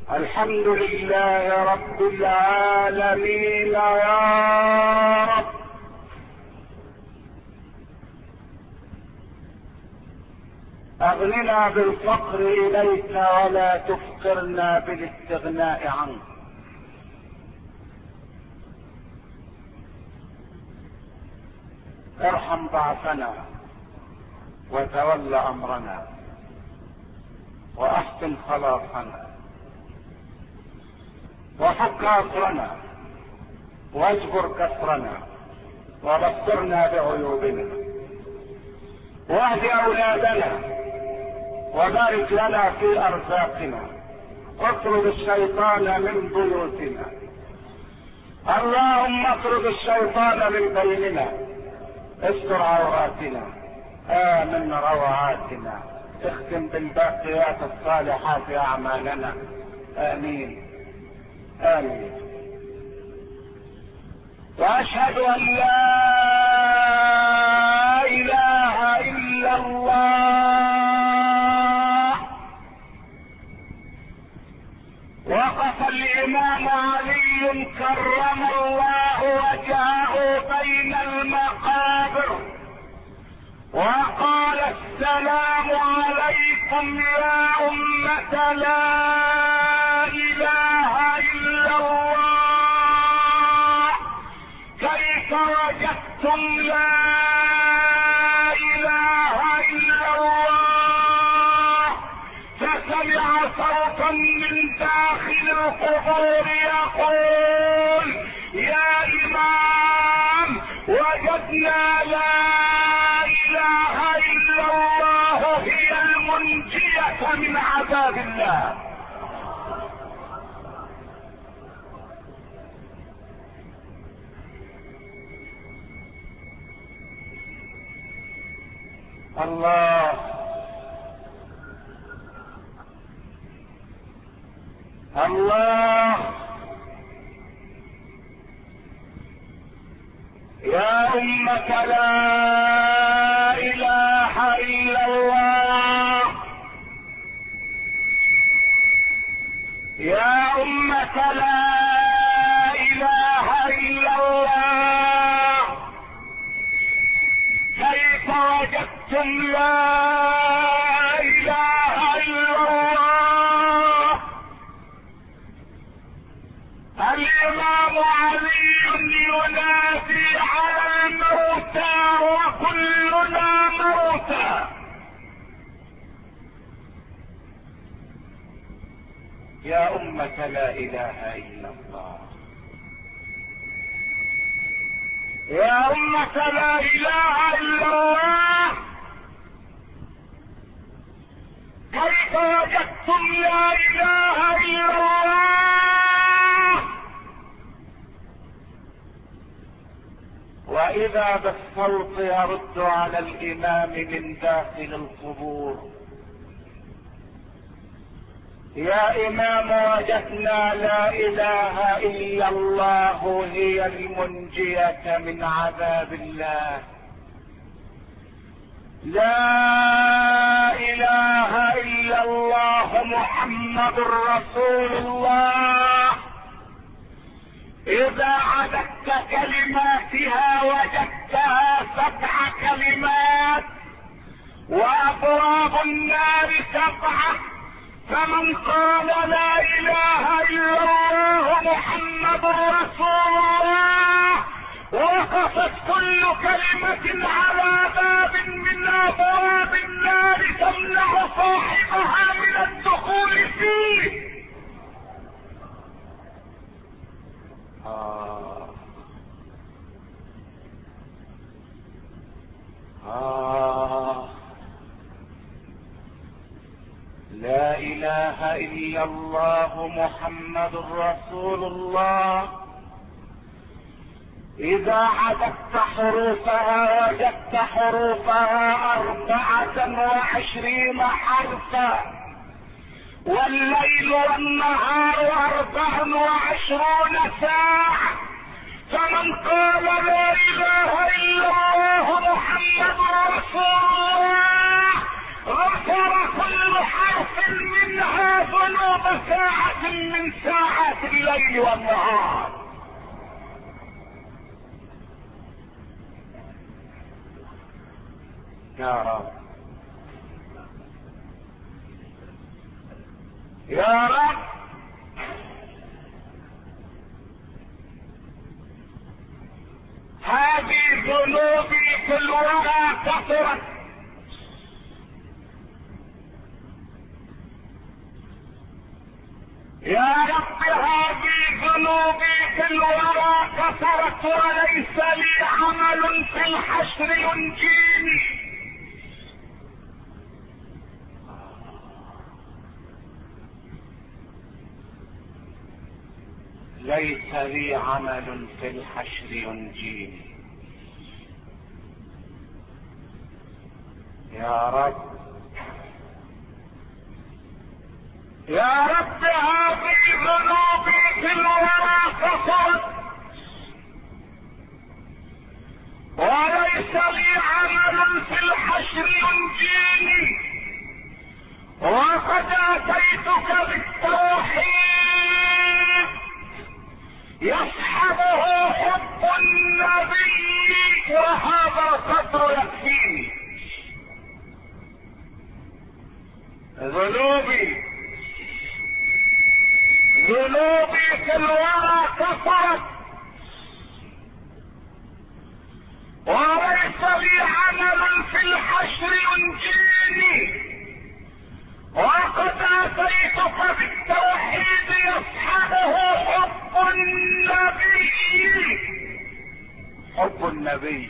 الحمد لله رب العالمين يا رب. اغننا بالفقر اليك ولا تفقرنا بالاستغناء عنك. ارحم ضعفنا وتول امرنا واحسن خلاصنا وفك اسرنا واجبر كسرنا وبصرنا بعيوبنا واهد اولادنا وبارك لنا في ارزاقنا واطرد الشيطان من بيوتنا. اللهم اطرد الشيطان من بيننا، استر عوراتنا، امن روعاتنا، اختم بالباقيات الصالحات اعمالنا. امين امين. واشهد ان لا اله الا الله. وقف الامام علي كرم الله وجهه بين المقابر وقال: السلام عليكم يا أمة لا إله إلا الله، كيف وجدتم لا إله إلا الله؟ فسمع صوتا من داخل القبور يقول: يا إمام، وجدنا لا إله إلا الله هي المنجية من عذاب الله. الله الله. يا أمة لا إله إلا الله، يا أمة لا إله إلا الله، كيف وجدتم لا إله إلا الله؟ الإمام علي ينادي على الموتى وكلنا موتى. يا أمة لا إله إلا الله، يا أمة لا إله إلا الله، كيف وجدتم لا إله إلا الله؟ وإذا بالصوت يرد على الإمام من داخل القبور: يا إمام، وجدنا لا إله إلا الله هي المنجية من عذاب الله. لا إله إلا الله محمد رسول الله. إذا عددت كلماتها وجدتها 7 كلمات وأبواب النار 7، فمن قال لا إله إلا الله محمد رسول الله وقفت كل كلمة على باب من أبواب النار تمنع صاحبها من الدخول فيه. لا إله إلا الله محمد رسول الله. إذا عددت حروفها وجدت حروفها 24 حرفا، والليل والنهار 24 ساعة، فمن قال لا إله إلا الله محمد رسول الله غفر كل حرف منها ذنوب ساعة من ساعات الليل والنهار. يا رب يا رب، هذه ذنوبي في الورى كثرت، يا رب هذه ذنوبي في الورى كثرت، وليس لي عمل في الحشر ينجيني. ليس لي عمل في الحشر ينجيني. يا رب يا رب هذه ذنوبي في الورى كثرت، وليس لي عمل في الحشر ينجيني، وقد اتيتك بالتوحيد يصحبه حب النبي، وهذا القدر يكفيني. ذنوبي في الورى كثرت، وليس لي عمل في الحشر ينجيني، وقد اتيتك بالتوحيد يصحبه حب النبي. حب النبي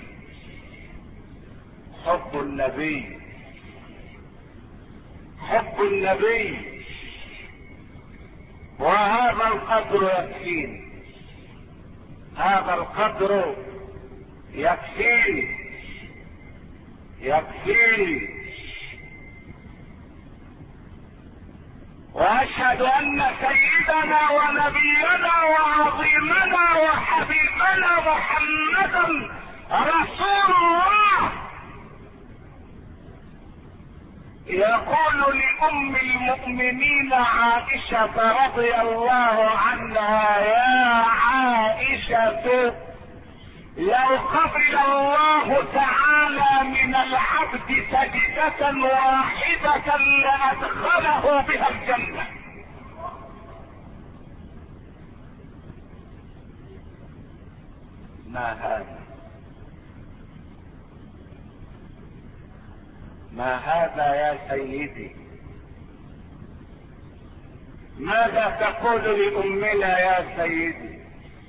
حب النبي حب النبي، وهذا القدر يكفيني. هذا القدر يكفيني يكفيني. واشهد ان سيدنا ونبينا وعظيمنا وحبيبنا محمدا رسول الله. يقول لأم المؤمنين عائشة رضي الله عنها: يا عائشة، لو قبل الله تعالى من العبد سجدة واحدة لأدخله بها الجنة. ما هذا يا سيدي؟ ماذا تقول لأمنا يا سيدي؟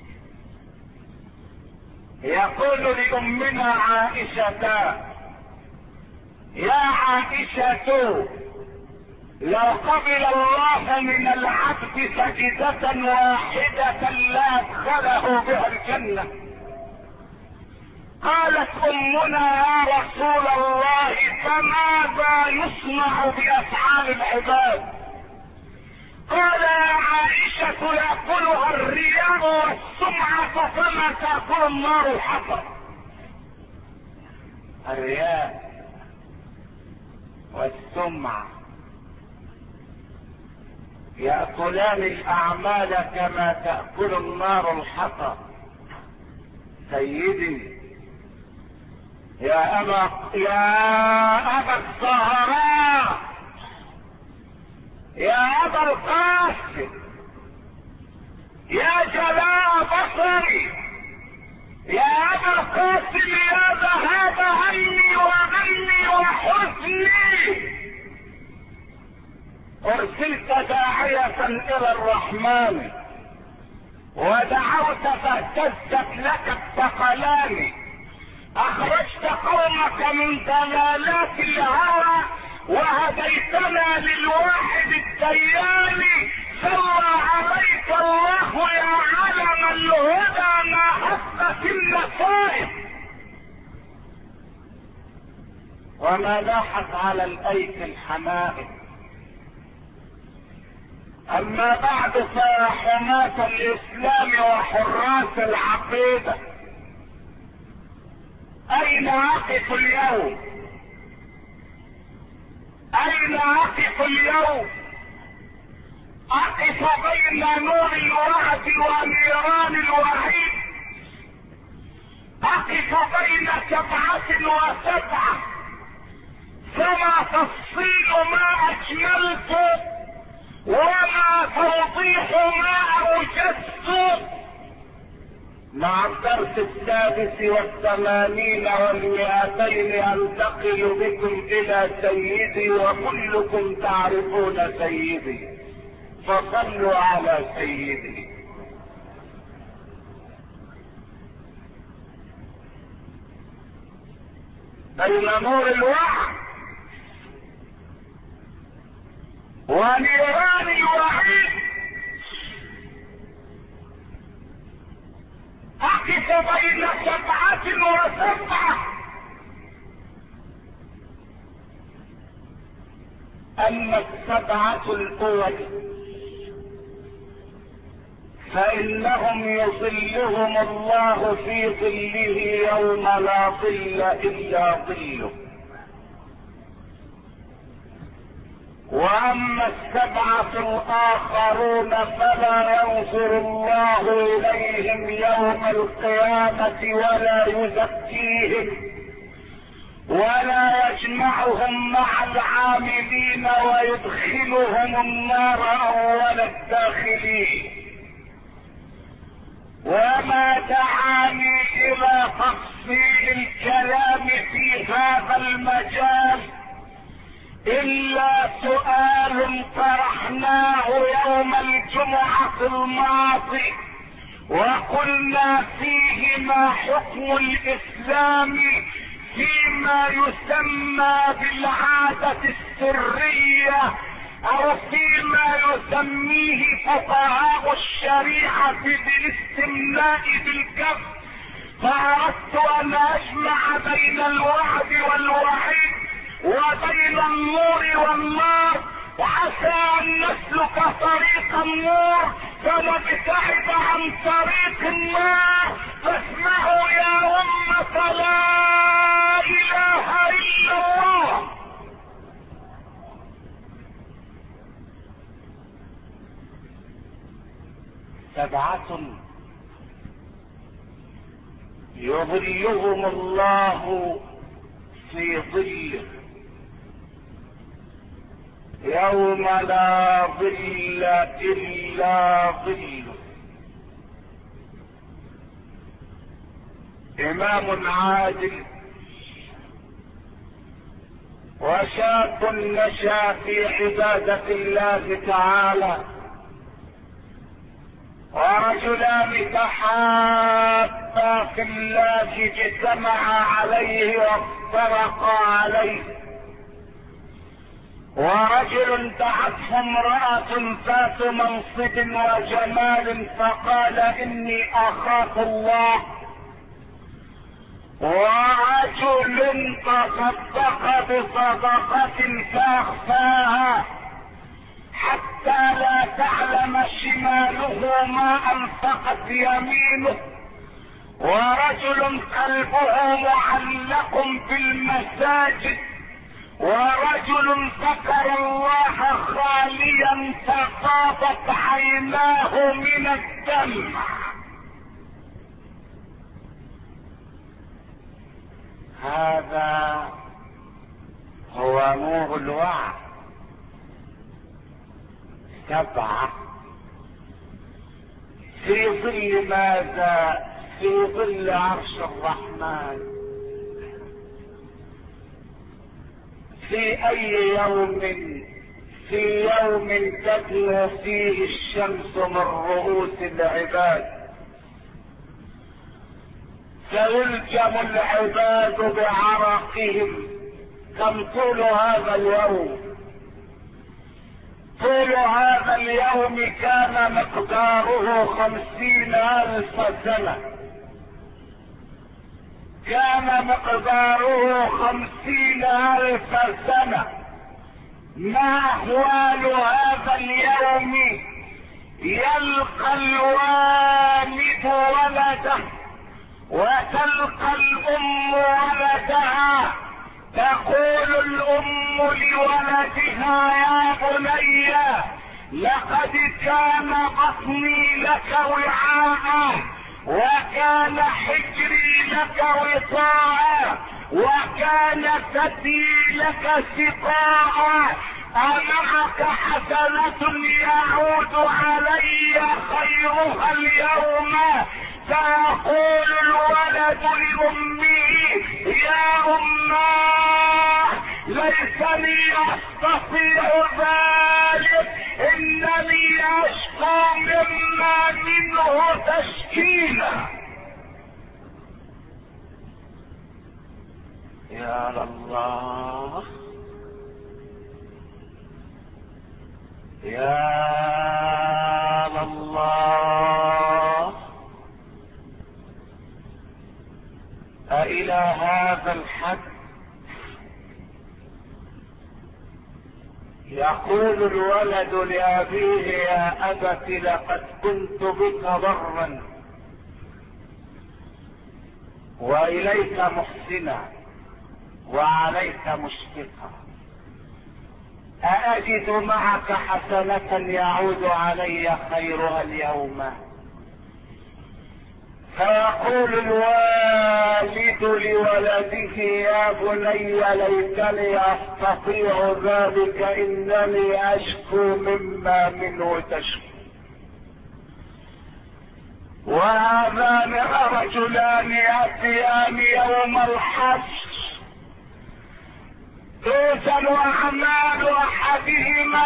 يقول لأمنا عائشة: يا عائشة، لو قبل الله من العبد سجدة واحدة لأدخله بها الجنة. قالت أمنا: يا رسول الله، فماذا يصنع بأفعال العباد؟ قال: يا عائشة، يأكلها الرياء والسمعة كما تأكل النار الحطب. الرياء والسمعة يأكلان الأعمال كما تأكل النار الحطب. سيدي يا أبا الزهراء، يا أبا القاسم، يا جلاء بصري، يا أبا القاسم، يا ذهاب همي وغمي وحزني، أرسلت داعية إلى الرحمن ودعوت فاهتزت لك الثقلان، أخرجت قومك من ضلالات الهوى وهديتنا للواحد الديان. صلى عليك الله يا علم الهدى ما هبت النصائب وما لاحت على الأيك الحمائم. أما بعد، فيا حماة الإسلام وحراس العقيدة، أين أقف اليوم؟ اين اقف اليوم؟ اقف بين نور الوعد ونيران الوعيد، اقف بين 7 و7، فما تفصيل ما اجملت وما توضيح ما اوجزت. مع الدرس 86 و200 انتقل بكم الى سيدي، وكلكم تعرفون سيدي، فصلوا على سيدي. بين نور الوعد ونيران الوعيد اقف بين 7 و7. اما 7 الاول فانهم يظلهم الله في ظله يوم لا ظل الا ظله. واما 7 الاخرون فلا ينظر الله اليهم يوم القيامة ولا يزكيهم ولا يجمعهم مع العاملين ويدخلهم النار اول الداخلين. وما دعاني الى تفصيل الكلام في هذا المجال الا سؤال طرحناه يوم الجمعة الماضي، وقلنا فيه ما حكم الاسلام فيما يسمى بالعادة السرية او فيما يسميه فقهاء الشريعة بالاستمناء بالكف. فاردت ان اجمع بين الوعد والوعيد وبين النور والنار، وعسى ان نسلك طريق النور فنبتعد عن طريق النار. فاسمعوا يا امة لا اله الا الله. سبعة يظلهم الله في ظله يوم لا ظل الا ظله. امام عادل وشاب نشا في عبادة الله تعالى، ورجلان تحابا في الله اجتمعا عليه وافترقا عليه. ورجل دعته امرأة ذات منصب وجمال فقال اني اخاف الله. ورجل تصدق بصدقة فاخفاها حتى لا تعلم شماله ما انفقت يمينه. ورجل قلبه معلق بالمساجد. ورجل ذكر الله خاليا ففاضت عيناه من الدمع. هذا هو نور الوعد. 7 في ظل ماذا؟ في ظل عرش الرحمن. في اي يوم؟ في يوم تدنو فيه الشمس من رؤوس العباد، فيلجم العباد بعرقهم. كم طول هذا اليوم؟ طول هذا اليوم كان مقداره 50,000 سنة. كان مقداره 50,000 سنة. ما احوال هذا اليوم؟ يلقى الوالد ولده وتلقى الام ولدها تقول الام لولدها يا بني لقد كان بطني لك وعاء وكان حجري لك وطاء وكان ثدي لك سقاء، أمعك حسنة يعود علي خيرها اليوم؟ فيقول الولد لأمه يا أماه ليسني أستطيع ذلك، إنني أشكو مما منه تشكيلا. يا الله يا الله، أإلى هذا الحد؟ يقول الولد لأبيه يا أبت لقد كنت بك ضرا وإليك محسنا وعليك مشفقا، أأجد معك حسنة يعود علي خيرها اليوم؟ فيقول الوالد لولده يا بني ليتني أستطيع ذلك، إنني أشكو مما منه تشكو. وهذان رجلان يأتيان يوم الحشر توزن أعمال أحدهما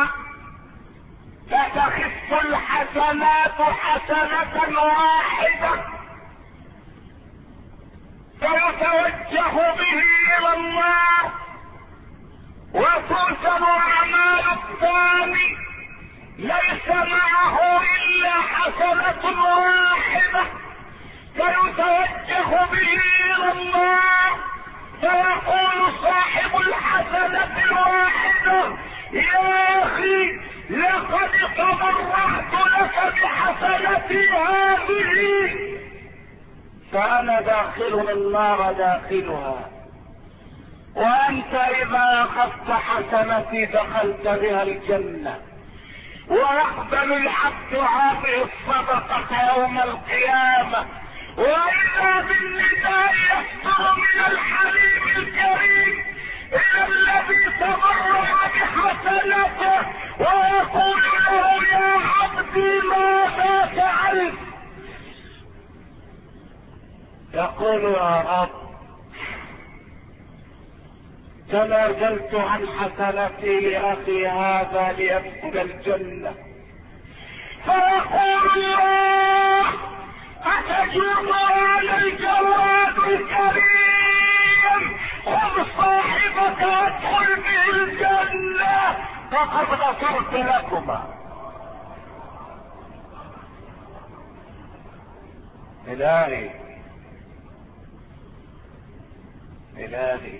فتخف الحسنات حسنة واحدة فيتوجه به إلى الله، وتوزن أعمال الثاني ليس معه إلا حسنة واحدة فيتوجه به إلى الله، فيقول صاحب الحسنة الواحدة يا أخي لقد تبرعت لك بحسنتي هذه، فأنا داخل النار داخلها، وأنت إذا أخذت حسنتي دخلت بها الجنة. ويقبل العبد هذه الصدقة يوم القيامة، وإذا بالنداء يصدر من الحليم الكريم إلى الذي تبرع بحسنته ويقول له يا عبدي ماذا فعلت؟ يقول يا رب تنازلت عن حسنتي لأخي هذا ليدخل الجنة. فيقول الله أتجوب على الجواد الكريم خذ صاحبك وادخل به الجنة فقد غفرت لكما. إلهي إلهي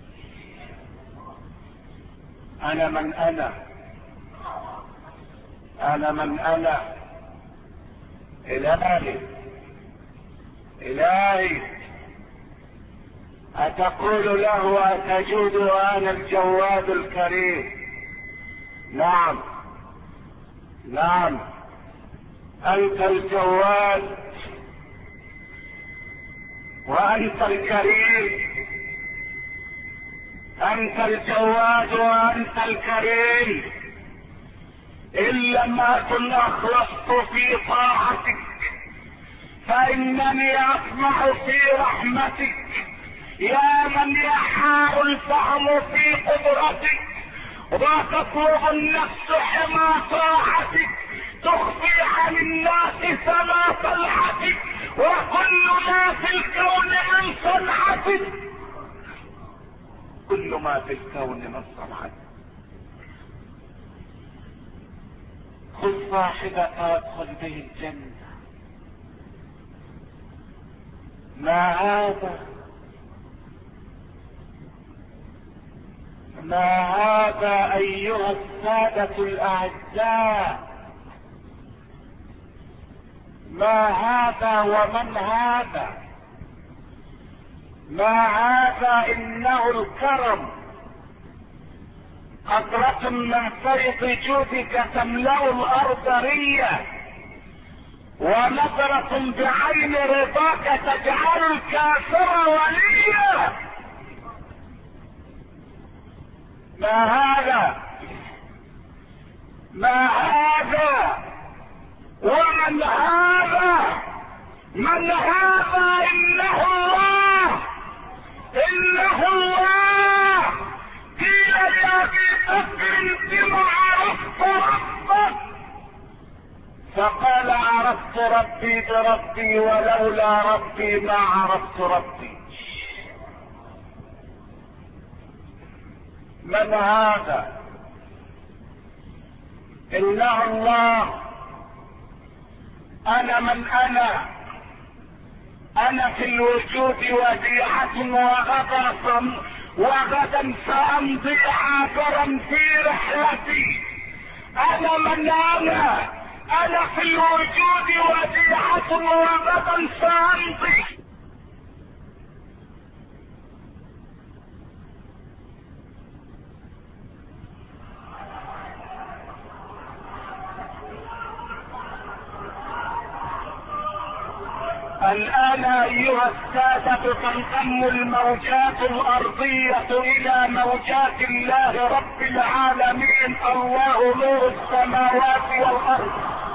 أنا من أنا من أنا إلهي إلهي أتقول له أتجود وأنا الجواد الكريم؟ نعم نعم أنت الجواد وأنت الكريم، أنت الجواد وأنت الكريم، إن لم أكن أخلصت في طاعتك فإنني أطمع في رحمتك، يا من يحار الفهم في قدرتك وتطلب النفس حمى طاعتك، تخفي عن الناس فما طلعتك وكل ما في الكون من صنعتك، كل ما في الكون من صنعتك. خذ صاحبك وادخل به الجنة. ما هذا أيها السادة الأعزاء؟ ما هذا ومن هذا؟ ما هذا انه الكرم، قطرة من فيض جودك تملأ الارض ريا، ونظرة بعين رضاك تجعل الكافر وليا. ما هذا؟ ما هذا؟ ومن هذا؟ من هذا؟ انه الله، انه الله. قيل لأبي بكر بما عرفت ربك؟ فقال عرفت ربي بربي، ولولا ربي ما عرفت ربي. من هذا؟ إنه الله. أنا من أنا في الوجود وديعة، وغدا سأمضي عابرا في رحلتي. أنا من أنا في الوجود وديعة، وغدا سأمضي. الآن أيها السادة تنضم الموجات الأرضية إلى موجات الله رب العالمين، الله نور السماوات والأرض.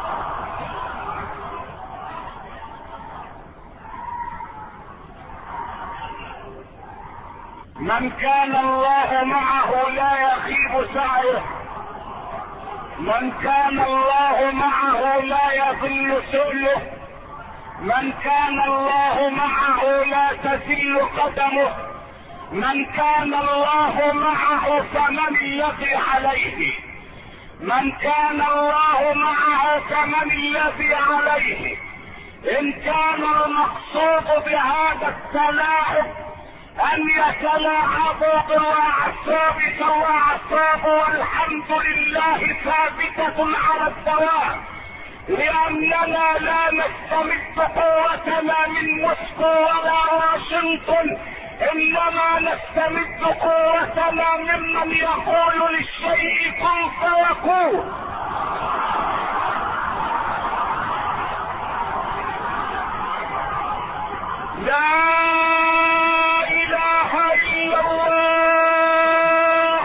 من كان الله معه لا يخيب سعيه، من كان الله معه لا يضل سؤله، من كان الله معه لا تزل قدمه، من كان الله معه فمن الذي عليه، من كان الله معه فمن الذي عليه. ان كان المقصود بهذا التلاعب ان يتلاعبوا بالاعصاب فالاعصاب والحمد لله ثابتة على الدوام، لأننا لا نستمد قوتنا من موسكو ولا واشنطن، إنما نستمد قوتنا ممن يقول للشيء كن فيكون. لا إله إلا الله.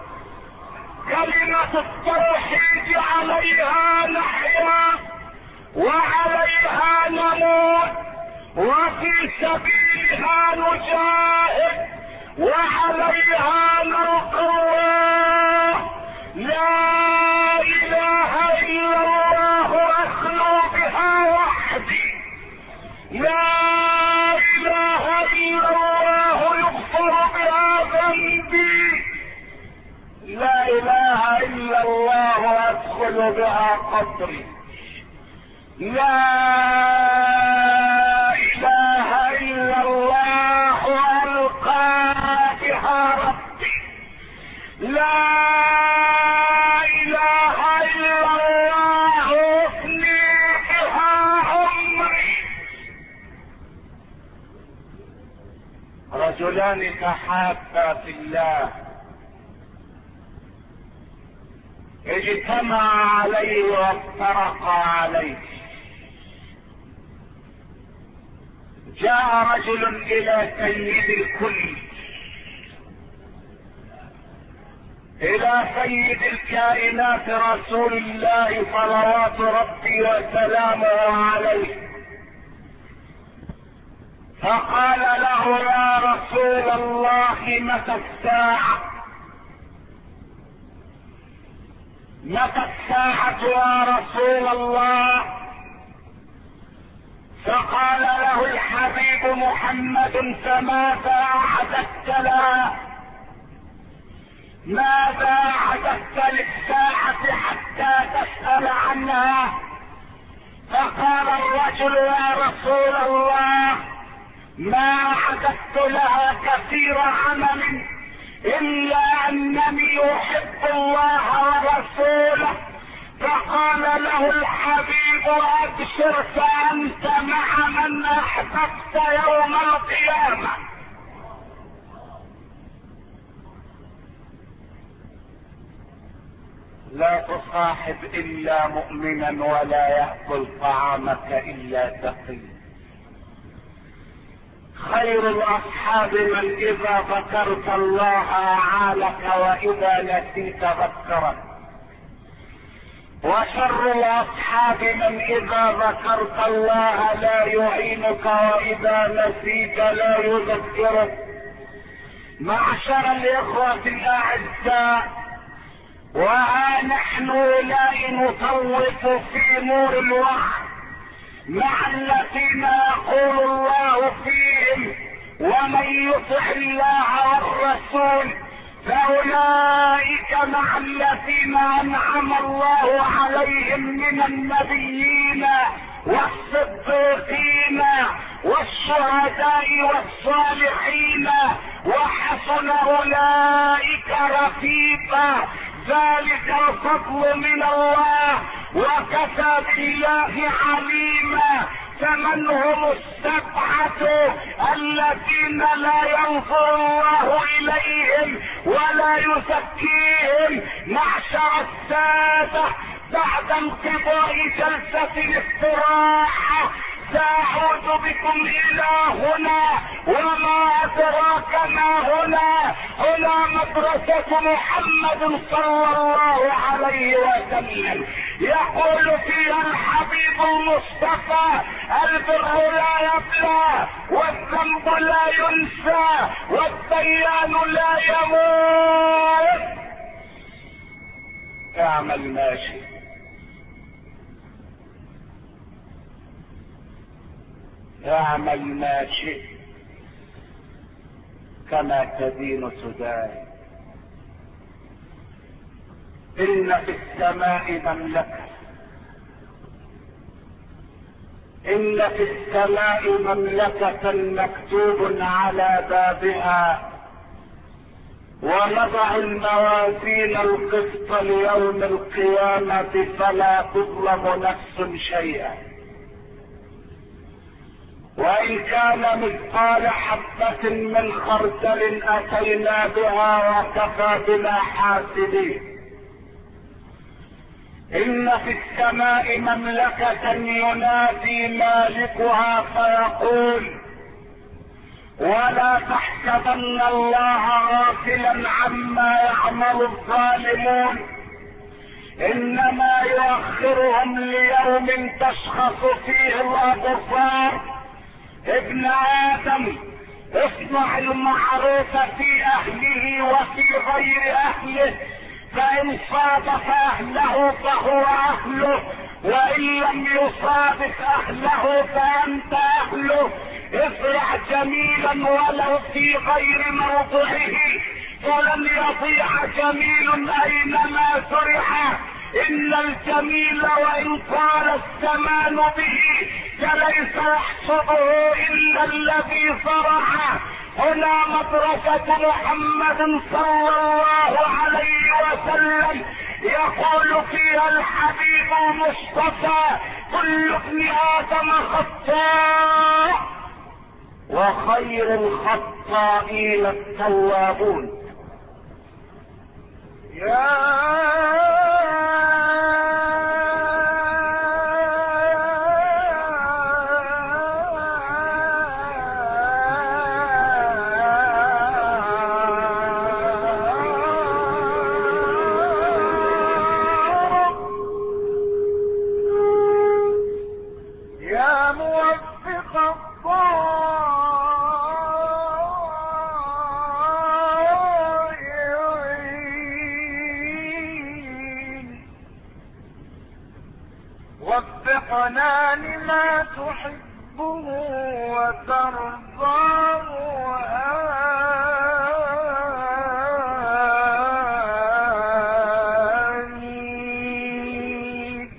كلمة التوحيد عليها نحيا وعليها نموت، وفي سبيلها نجاهد وعليها نلقى الله. لا إله إلا الله أخلو بها وحدي، لا إله إلا الله يغفر بها ذنبي، لا إله إلا الله أدخل بها قبري، لا إله إلا الله ألقى بها ربي، لا إله إلا الله أفني بها عمري. رجلان تحابا في الله اجتمع عليه وافترقا عليه. جاء رجل الى سيد الكل، الى سيد الكائنات رسول الله صلوات ربي وسلامه عليه، فقال له يا رسول الله متى الساعة؟ متى الساعة يا رسول الله؟ فقال له الحبيب محمد فماذا أعددت لها؟ ماذا أعددت للساعة حتى تسأل عنها؟ فقال الرجل يا رسول الله ما أعددت لها كثير عمل إلا أنني أحب الله ورسوله. فقال له الحبيب أبشر فأنت مع من أحببت يوم القيامة. لا تصاحب الا مؤمنا ولا يأكل طعامك الا تقي. خير الاصحاب من اذا ذكرت الله اعانك واذا نسيت ذكرك، وشر الاصحاب من اذا ذكرت الله لا يعينك واذا نسيت لا يذكرك. معشر الاخوة الاعزاء، وها نحن لا نطوف في نور الوحي مع الذين يقول الله فيهم: ومن يطع الله والرسول فاولئك مع الذين انعم الله عليهم من النبيين والصديقين والشهداء والصالحين وحسن اولئك رفيقا. ذلك الفضل من الله وكفى بالله عليما. فمن هم السبعة الذين لا ينظر الله اليهم ولا يزكيهم؟ معشر السادة، بعد انقضاء جلسة الاستراحة سأعود بكم الى هنا، وما ادراك ما هنا. هنا مدرسة محمد صلى الله عليه وسلم، يقول فيها الحبيب المصطفى: البر لا يبلى والذنب لا ينسى والديان لا يموت. اعمل ما شئت، اعمل ما شئت، كما تدين تدان. إن في السماء مملكة، إن في السماء مملكة مكتوب على بابها: ونضع الموازين القسط ليوم القيامة فلا تظلم نفس شيئا، وإن كان مثقال حبة من خردل أتينا بها وكفى بنا حاسبين. إن في السماء مملكة ينادي مالكها فيقول: ولا تحسبن الله غافلا عما يعمل الظالمون، إنما يؤخرهم ليوم تشخص فيه الأبصار. ابن آدم، اصنع المعروف في أهله وفي غير أهله، فإن صادف أهله فهو أهله، وإن لم يصادف أهله فأنت أهله. افرح جميلا ولو في غير موضعه، فلن يضيع جميل أينما فرح. إن الجميل وإن طال الزمان به فليس يحصده إلا الذي فرح. هنا مدرسة محمد صلى الله عليه وسلم، يقول فيها الحبيب المصطفى: كل ابن آدم خطاء وخير الخطائين التوابون. وفقنا لما تحبه وترضاه آمين.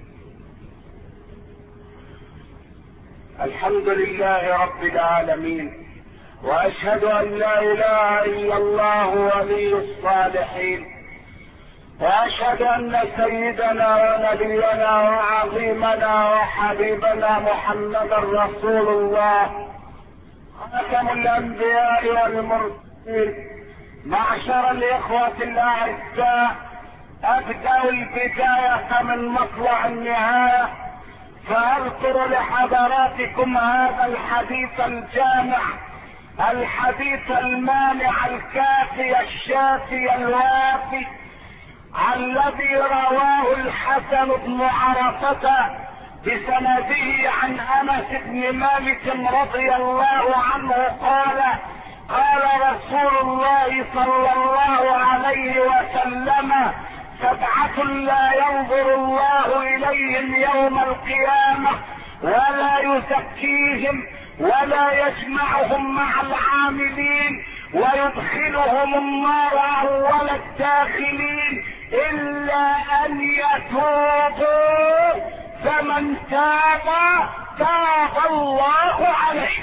الحمد لله رب العالمين، واشهد ان لا اله الا الله ولي الصالحين، واشهد ان سيدنا ونبينا وعظيمنا وحبيبنا محمدا رسول الله خاتم الانبياء والمرسلين. معشر الاخوة الاعزاء، ابدأ البداية من مطلع النهاية، فاذكر لحضراتكم هذا الحديث الجامع، الحديث المانع الكافي الشافي الوافي، الذي رواه الحسن بن عرفة بسنده عن انس بن مالك رضي الله عنه قال: قال رسول الله صلى الله عليه وسلم: 7 لا ينظر الله اليهم يوم القيامة ولا يزكيهم ولا يجمعهم مع العاملين ويدخلهم النار اول الداخلين الا ان يتوبوا، فمن تاب تاب الله عليه.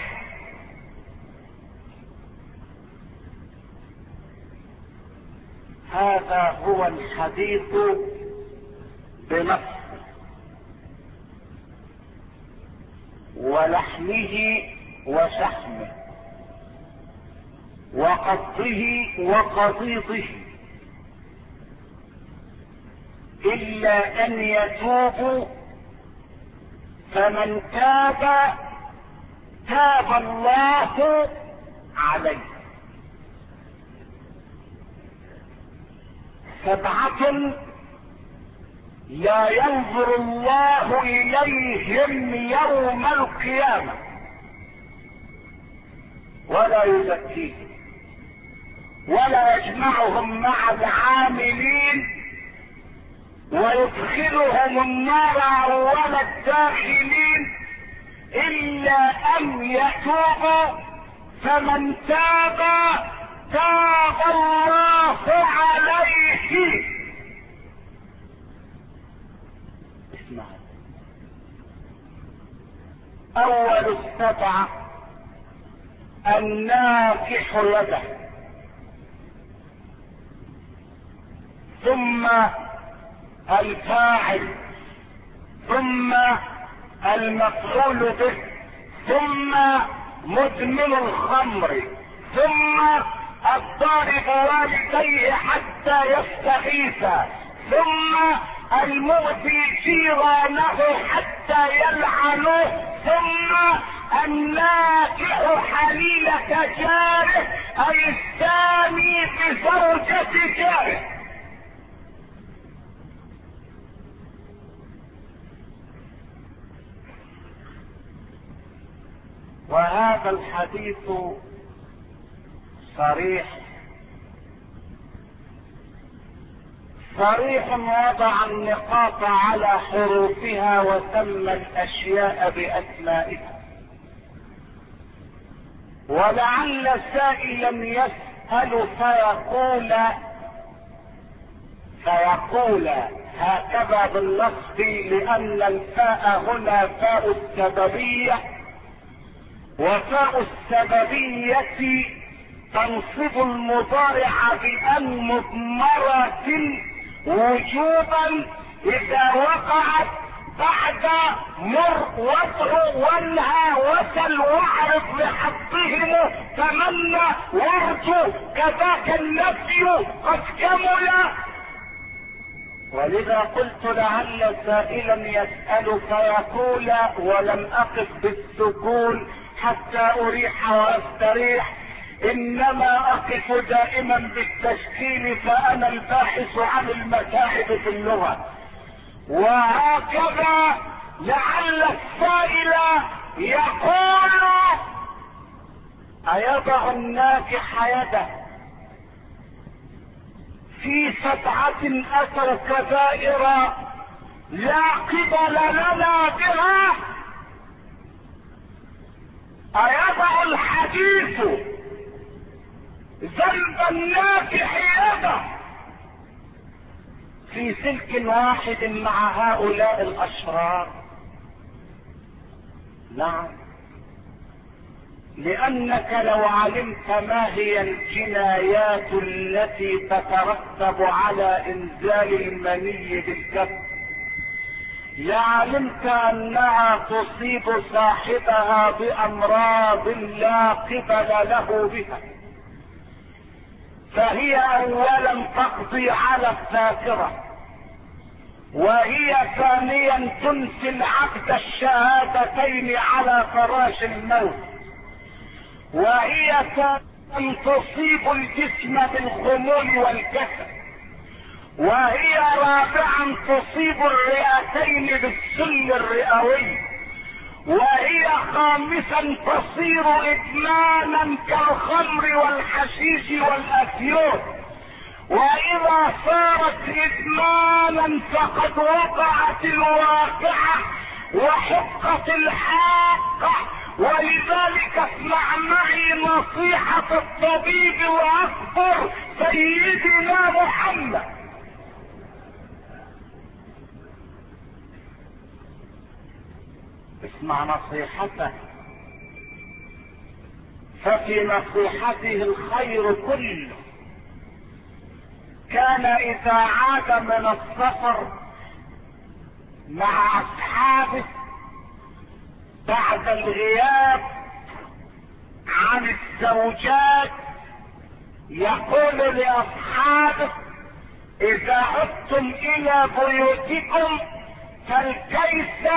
هذا هو الحديث بنصه ولحمه وشحمه وقضه وقضيضه، الا ان يتوبوا، فمن تاب تاب الله عليه. 7 لا ينظر الله اليهم يوم القيامة ولا يزكيهم ولا يجمعهم مع العاملين ويدخلهم النار اول الداخلين الا ان يتوبوا، فمن تاب تاب الله عليه. اسمع، اول 7 الناكح يده، ثم الفاعل، ثم المفعول به، ثم مدمن الخمر، ثم الضارب والديه حتى يستغيثا، ثم المؤذي جيرانه حتى يلعنوه، ثم الناكح حليلة جاره اي الثاني بزوجة جاره. وهذا الحديث صريح وضع النقاط على حروفها وسمى الاشياء باسمائها. ولعل سائلا يسأل فيقول هكذا باللفظ، لان الفاء هنا فاء السببية، وفاء السببية تنصب المضارع بأن مضمرة وجوبا اذا وقعت بعد مر وادع وانهى وسل واعرف لحظهم تمنى وارجو، كذاك النفي قد كمل. ولذا قلت لعل سائلا يسأل فيقول، ولم اقف بالسكون حتى اريح واستريح، انما اقف دائما بالتشكيل، فانا الباحث عن المتاعب في اللغة. وهكذا لعل السائل يقول: ايضع الناكح يده في 7 اتوا كبائر لا قبل لنا بها؟ ايضع الحديث ذنب الناكح يده في سلك واحد مع هؤلاء الاشرار؟ نعم، لانك لو علمت ما هي الجنايات التي تترتب على انزال المني بالكف لعلمت انها تصيب صاحبها بامراض لا قبل له بها. فهي اولا تقضي على الذاكرة، وهي ثانيا تنسي العبد الشهادتين على فراش الموت، وهي ثالثا تصيب الجسم بالخمول والكسل، وهي رابعا تصيب الرئتين بالسل الرئوي، وهي خامسا تصير ادمانا كالخمر والحشيش والافيون، واذا صارت ادمانا فقد وقعت الواقعة وحقت الحاقة. ولذلك اسمع معي نصيحة الطبيب واكبر سيدنا محمد. اسمع نصيحته، ففي نصيحته الخير كله. كان اذا عاد من السفر مع اصحابه بعد الغياب عن الزوجات يقول لاصحابه: اذا عدتم الى بيوتكم فالكيس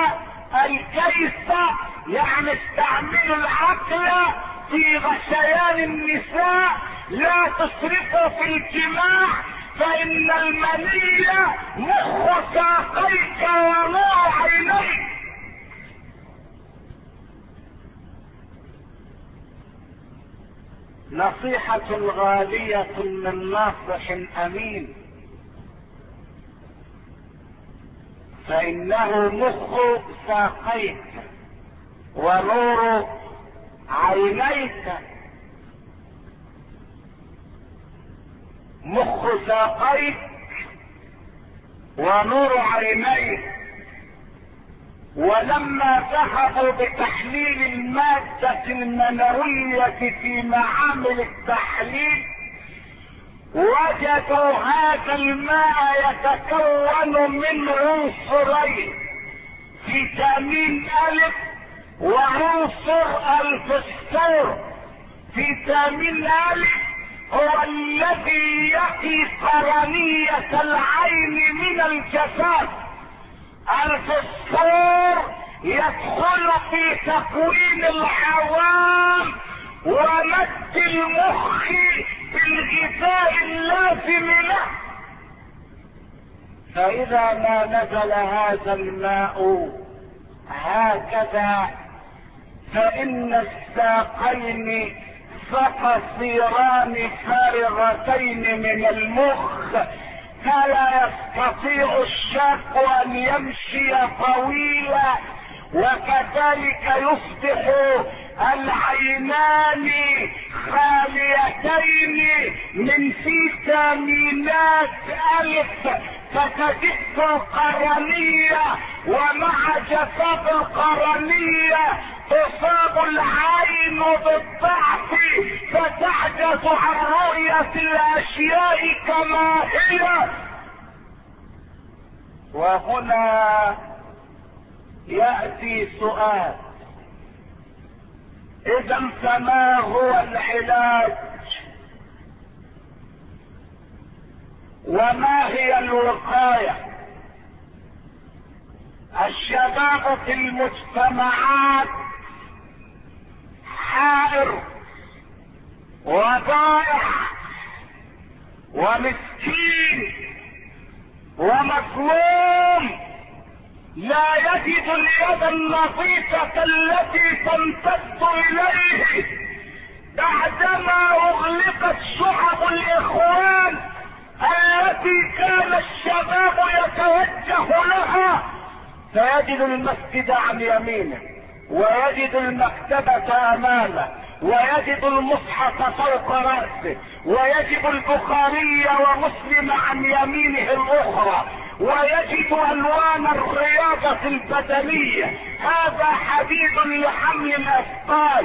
يعني استعملوا العقل في غشيان النساء، لا تسرفوا في الجماع، فإن المني مخ ساقيك ونور عينيك. نصيحة غالية من ناصح أمين، فإنه مخ ساقيك ونور عينيك. مخ ساقيك ونور عينيك. ولما ذهبوا بتحليل المادة المنوية في معامل التحليل وجدوا هذا الماء يتكون من عنصرين: فيتامين ألف وعنصر الفسفور. فيتامين ألف هو الذي يقي قرنية العين من الجفاف. الفسفور يدخل في تكوين العوام ومد المخ بالغذاء اللازم له. فإذا ما نزل هذا الماء هكذا فإن الساقين ستصيران فارغتين من المخ، فلا يستطيع الشاب أن يمشي طويلا، وكذلك يصبح العينان خاليتين من فيتامينات ألف، فتجف القرنية، ومع جفاف القرنية تصاب العين بالضعف فتعجز عن رؤية الأشياء كما هي. وهنا يأتي سؤال: إذا فما هو العلاج؟ وما هي الوقاية؟ الشباب في المجتمعات حائر وضائع ومسكين ومظلوم، لا يجد اليد النظيفة التي تمتد إليه بعدما أغلقت شعب الإخوان التي كان الشباب يتوجه لها. فيجد المسجد عن يمينه، ويجد المكتبة أمامه، ويجد المصحف فوق رأسه، ويجد البخاري ومسلم عن يمينه الأخرى، ويجد ألوان الرياضة البدنية. هذا حديد لحمل الأثقال،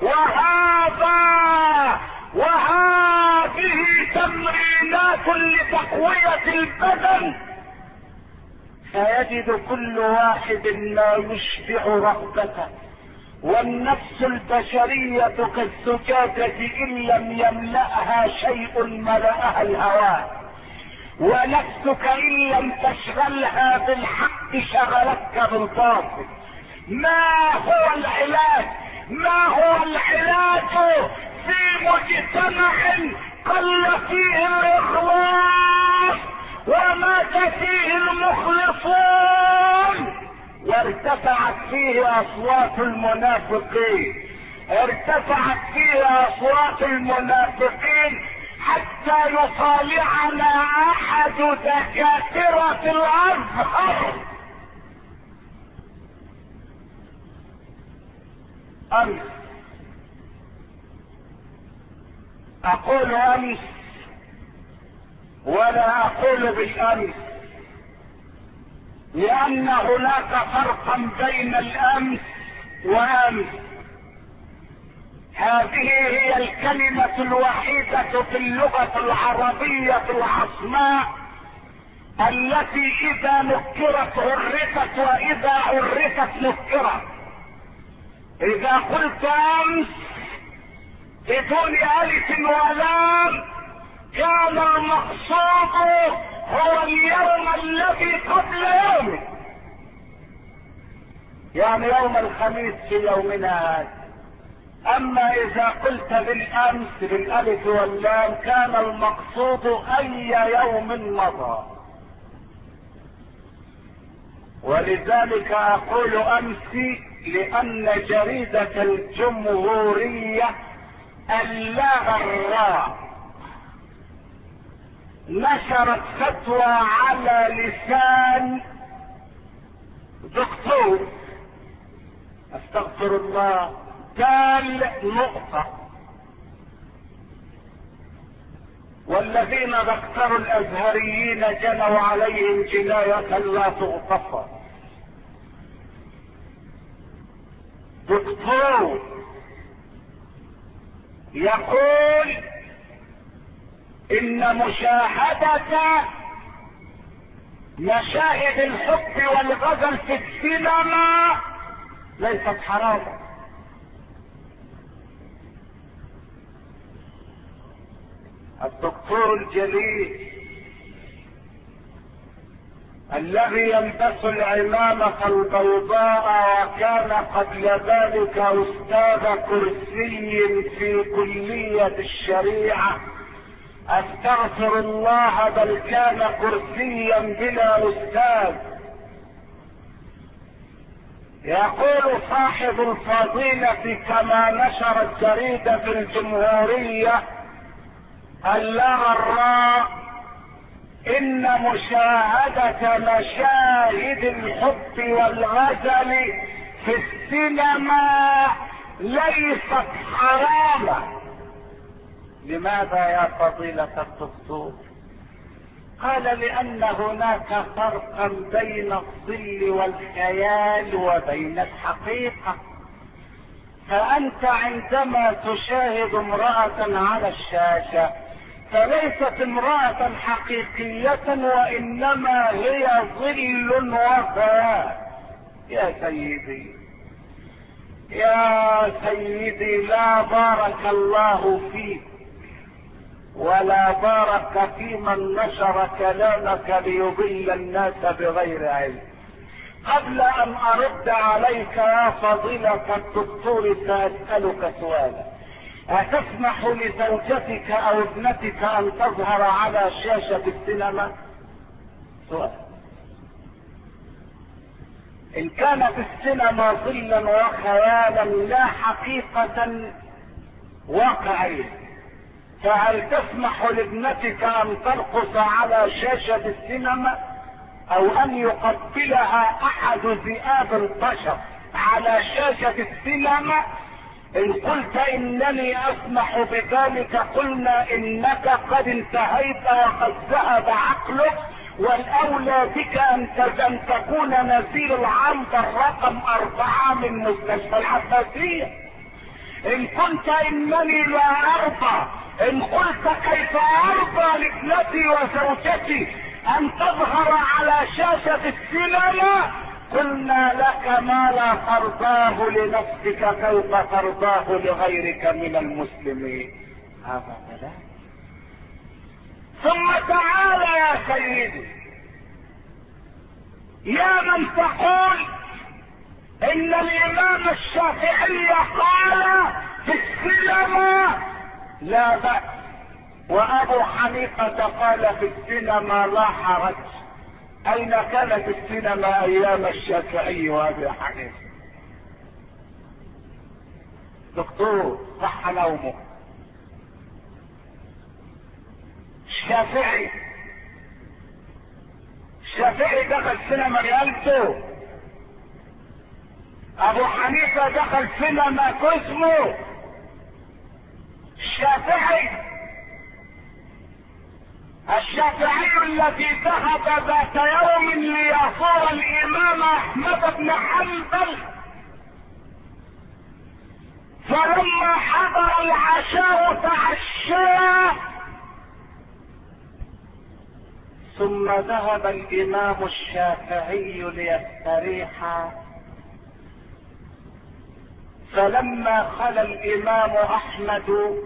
وهذه تمرينات لتقوية البدن. فيجد كل واحد ما يشبع رغبته، والنفس البشرية كالزجاجة إن لم يملأها شيء ملأها الهواء. ونفسك ان لم تشغلها بالحق شغلتك بالباطل. ما هو العلاج؟ ما هو العلاج في مجتمع قل فيه الاخلاص ومات فيه المخلصون وارتفعت فيه اصوات المنافقين؟ ارتفعت فيه اصوات المنافقين حتى يطالعنا احد دكاترة الازهر امس، اقول امس ولا اقول بالامس، لان هناك فرقا بين الامس وامس. هذه هي الكلمة الوحيدة في اللغة العربية العصماء التي اذا نكرت عرفت واذا عرفت نكرت. اذا قلت امس بدون الف ولام كان المقصود هو اليوم الذي قبل يومه، يعني يوم الخميس في يومنا هذا. اما اذا قلت بالامس بالالف واللام كان المقصود اي يوم مضى. ولذلك اقول امس لان جريدة الجمهورية الغراء نشرت فتوى على لسان دكتور، استغفر الله، قال نقطة، والذين ذكروا الازهريين جنوا عليهم جناية لا تغتفر. دكتور يقول ان مشاهدة مشاهد الحب والغزل في السينما ليست حراما. الدكتور الجليل الذي يلبس العمامة البيضاء وكان قبل ذلك استاذ كرسي في كلية الشريعة، استغفر الله، بل كان كرسيا بلا استاذ. يقول صاحب الفضيلة كما نشرت جريدة الجمهورية الغراء ان مشاهدة مشاهد الحب والغزل في السينما ليست حراما. لماذا يا فضيلة الدكتور؟ قال لان هناك فرقا بين الظل والخيال وبين الحقيقة. فانت عندما تشاهد امرأة على الشاشة فليست امرأة حقيقية وانما هي ظل وخيال. يا سيدي يا سيدي، لا بارك الله فيك ولا بارك في من نشر كلامك ليضل الناس بغير علم. قبل ان ارد عليك يا فضيلة الدكتور سأسألك سؤالا: أتسمح لزوجتك او ابنتك ان تظهر على شاشة السينما؟ سؤال. ان كانت السينما ظلا وخيالا لا حقيقة واقعية، فهل تسمح لابنتك ان ترقص على شاشة السينما او ان يقبلها احد ذئاب البشر على شاشة السينما؟ ان قلت انني اسمح بذلك قلنا انك قد انتهيت وقد ذهب عقلك، والاولى بك ان تكون نزيل العنبر رقم 4 من مستشفى العباسية. ان كنت انني لا ارضى، ان قلت كيف ارضى لابنتي وزوجتي ان تظهر على شاشة السينما، قلنا لك ما لا ترضاه لنفسك كيف ترضاه لغيرك من المسلمين. هذا كلام. ثم تعال يا سيدي يا من تقول ان الامام الشافعي قال في السينما لا بأس، وابو حنيفة قال في السينما لا حرج. اين كانت السينما ايام الشافعي وابي حنيفة؟ دكتور صح نومه. الشافعي دخل سينما ريالته، ابو حنيفة دخل سينما كوزمو. الشافعي الذي ذهب ذات يوم ليزور الامام احمد بن حنبل، فلما حضر العشاء تعشى، ثم ذهب الامام الشافعي ليستريح، فلما خلى الامام احمد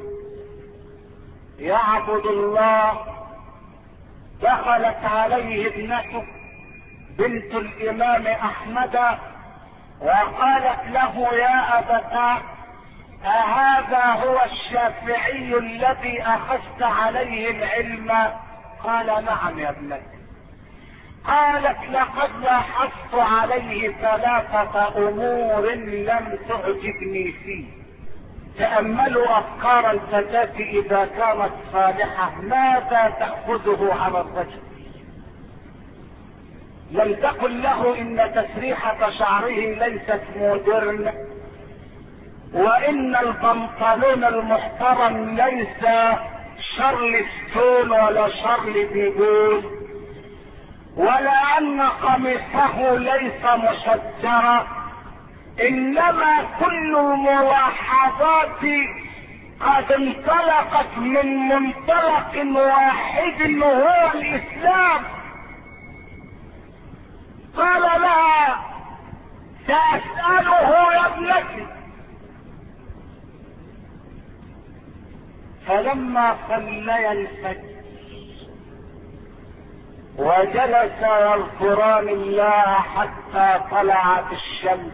يعبد الله دخلت عليه ابنته بنت الامام احمد وقالت له يا ابتاه اهذا هو الشافعي الذي اخذت عليه العلم؟ قال نعم يا ابنتي. قالت لقد لاحظت عليه 3 امور لم تعجبني فيه. تأملوا افكار الفتاة اذا كانت صالحة ماذا تأخذه على الرجل. لم تقل له ان تسريحة شعره ليست مودرن، وان البنطلون المحترم ليس شارلستون ولا شارلي ديجول، ولا ان قميصه ليس مشجرا، انما كل الملاحظات قد انطلقت من منطلق واحد وهو الاسلام. قال لها سأسأله يا ابنتي. فلما صليا الفجر وجلس يذكران الله حتى طلعت الشمس،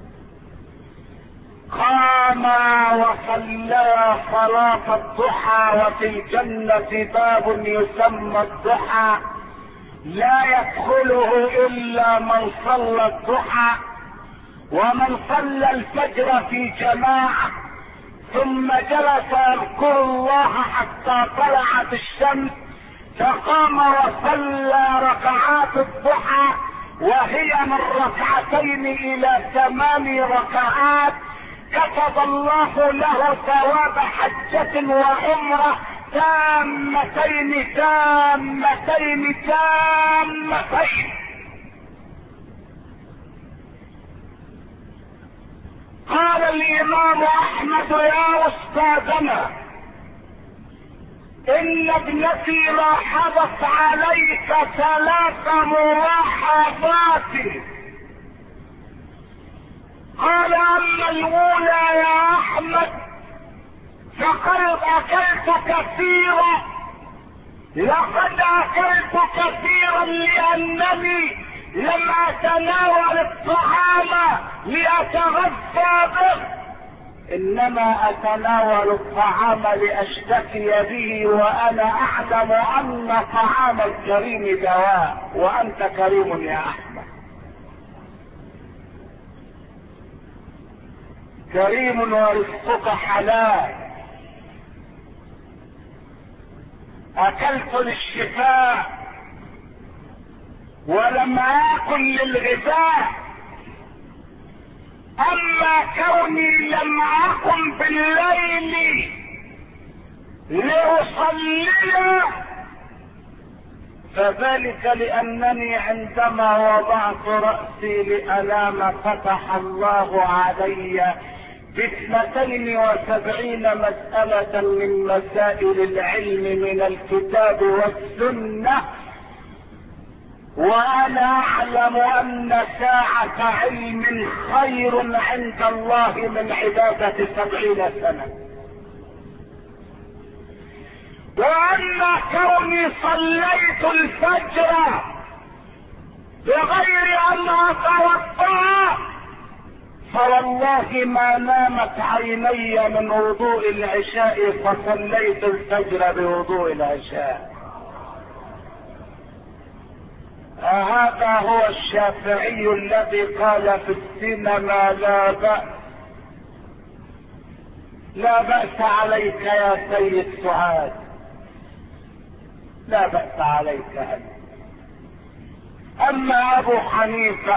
قاما وصليا صلاة الضحى. وفي الجنة باب يسمى الضحى لا يدخله الا من صلى الضحى، ومن صلى الفجر في جماعة ثم جلس يذكر الله حتى طلعت الشمس، فقام وصلى ركعات الضحى وهي من 2 الى 8 ركعات، كتب الله له ثواب حجة وعمرة تامتين. قال الامام احمد يا استاذنا ان ابنتي لاحظت عليك 3 ملاحظات. قال اما الاولى يا احمد فقد اكلت كثيرا، لقد اكلت كثيرا لانني لم اتناول الطعام لاتغذى به، انما اتناول الطعام لاشتكي به، وانا اعلم ان طعام الكريم دواء، وانت كريم يا احمد، كريم ورزقك حلال. اكلت للشفاء ولم اكل للغذاء، اما كوني لم اقم بالليل لاصلي فذلك لانني عندما وضعت رأسي لانام فتح الله علي ب72 مسألة من مسائل العلم من الكتاب والسنة، وانا اعلم ان ساعة علم خير عند الله من عبادة 70 سنة. واما كوني صليت الفجر بغير ان اتوضا فوالله ما نامت عيني من وضوء العشاء فصليت الفجر بوضوء العشاء. هذا هو الشافعي الذي قال في السينما لا بأس عليك يا سيد سعاد، لا بأس عليك أنت. أما أبو حنيفة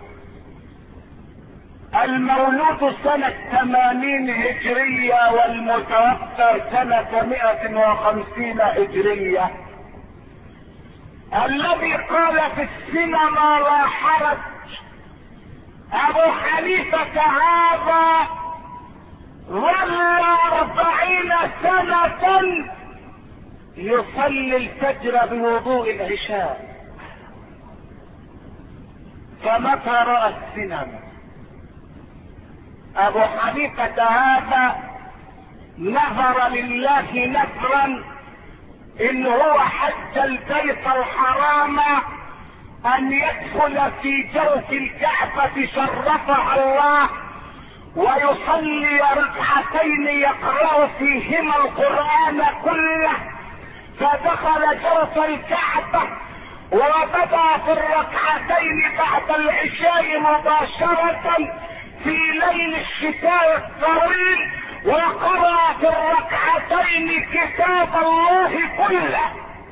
المولود سنة 80 هجرية والمتوفى سنة 150 هجرية، الذي قال في السينما لا حرج، أبو حنيفة هذا ظل 40 سنة يصلي الفجر بوضوء العشاء. فمتى رأى السينما؟ أبو حنيفة هذا نظر لله نذرا إن هو حج البيت الحرام أن يدخل في جوف الكعبة شرفها الله ويصلي ركعتين يقرأ فيهما القرآن كله، فدخل جوف الكعبة وبدأ في الركعتين بعد العشاء مباشرة في ليل الشتاء الطويل، وقرأ في الركعتين كتاب الله كله.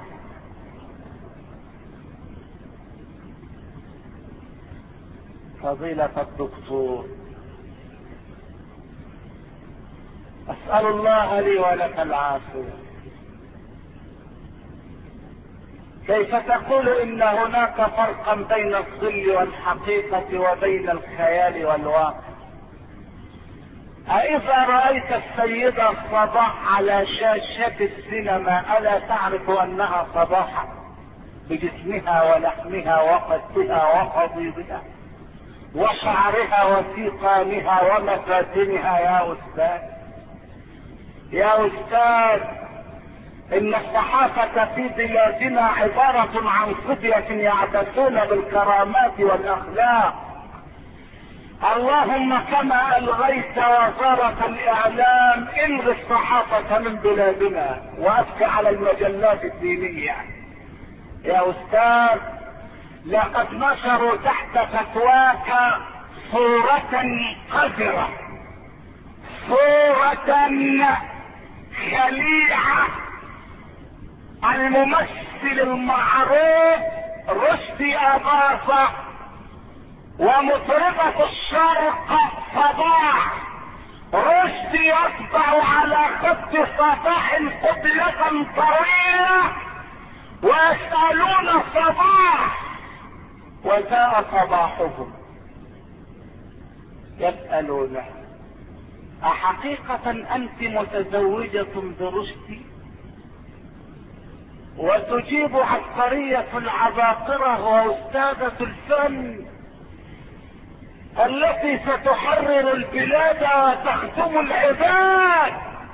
فضيلة الدكتور، أسأل الله لي ولك العافية، كيف تقول إن هناك فرقا بين الظل والحقيقة وبين الخيال والواقع؟ أإذا رأيت السيدة صباح على شاشة السينما ألا تعرف أنها صباح بجسمها ولحمها وقدها وقضيبها وشعرها وسيقانها ومفاتنها؟ يا أستاذ، يا أستاذ، إن الصحافة في بلادنا عبارة عن فدية يعتزون بالكرامات والأخلاق. اللهم كما ألغيت وزارة الإعلام الغي الصحافة من بلادنا وأبق على المجلات الدينية. يا أستاذ، لقد نشروا تحت فتواك صورة قذرة، صورة خليعة. الممثل المعروف رشدي أباظة ومطربة الشرق صباح رشدي يطبع على خط صباح قبلة طويلة ويسألون صباح، وجاء صباحهم يسألونه: أحقيقة أنت متزوجة برشدي؟ وتجيب عبقرية العباقرة وأستاذة الفن التي ستحرر البلاد وتخدم العباد.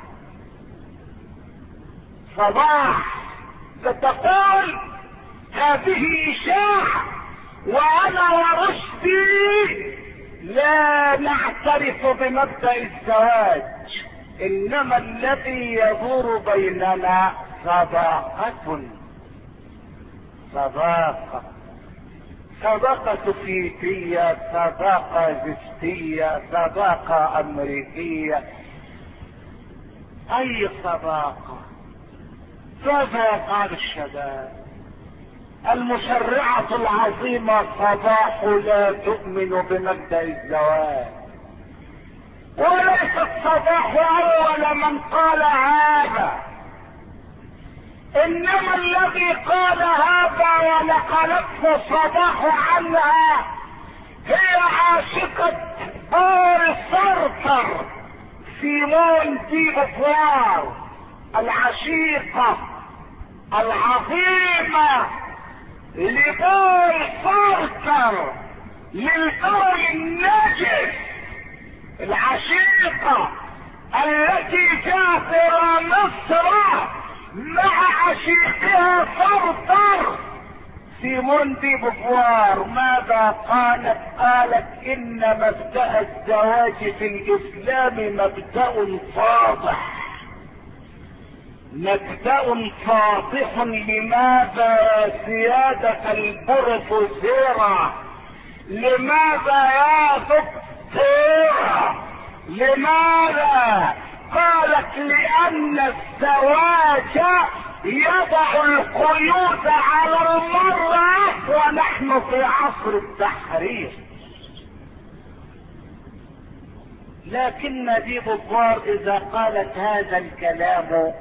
صباح ستقول: هذه إشاعة وأنا ورشدي لا نعترف بمبدأ الزواج، إنما الذي يدور بيننا صداقة. صداقة فيتية، صداقة زفتية، صداقة أمريكية، أي صداقة؟ ماذا يفعل الشباب؟ المشرعة العظيمة صباح لا تؤمن بمبدأ الزواج، وليست صباح أول من قال هذا، إنما الذي قال هذا ونقلته صباح عنها هي عاشقة بول سارتر سيمون دي بوفوار، العشيقة العظيمة لبول سارتر، للبول النجس، العشيقة التي جاءت إلى مصر مع عشيقها فرطر. سيمون دي بوفوار ماذا قالت؟ قالت ان مبدأ الزواج في الاسلام مبدأ فاضح، مبدأ فاضح. لماذا يا سيادة البروفيسورة؟ لماذا يا دكتورة؟ لماذا؟ قالت لان الزواج يضع القيود على المرأة ونحن في عصر التحرير. لكن دي بوفوار اذا قالت هذا الكلام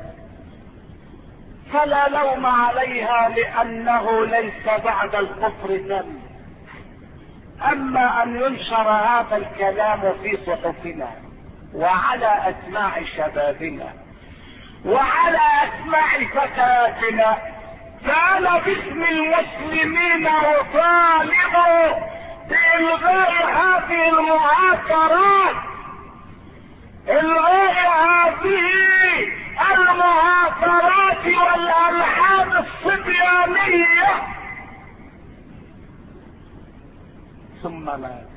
فلا لوم عليها، لانه ليس بعد الكفر ذنب. اما ان ينشر هذا الكلام في صحفنا وعلى اسماع شبابنا وعلى اسماع فتياتنا، فانا باسم المسلمين اطالب بإلغاء هذه المعاصرات، إلغاء هذه المعاصرات والألحان الصبيانية. ثم مات.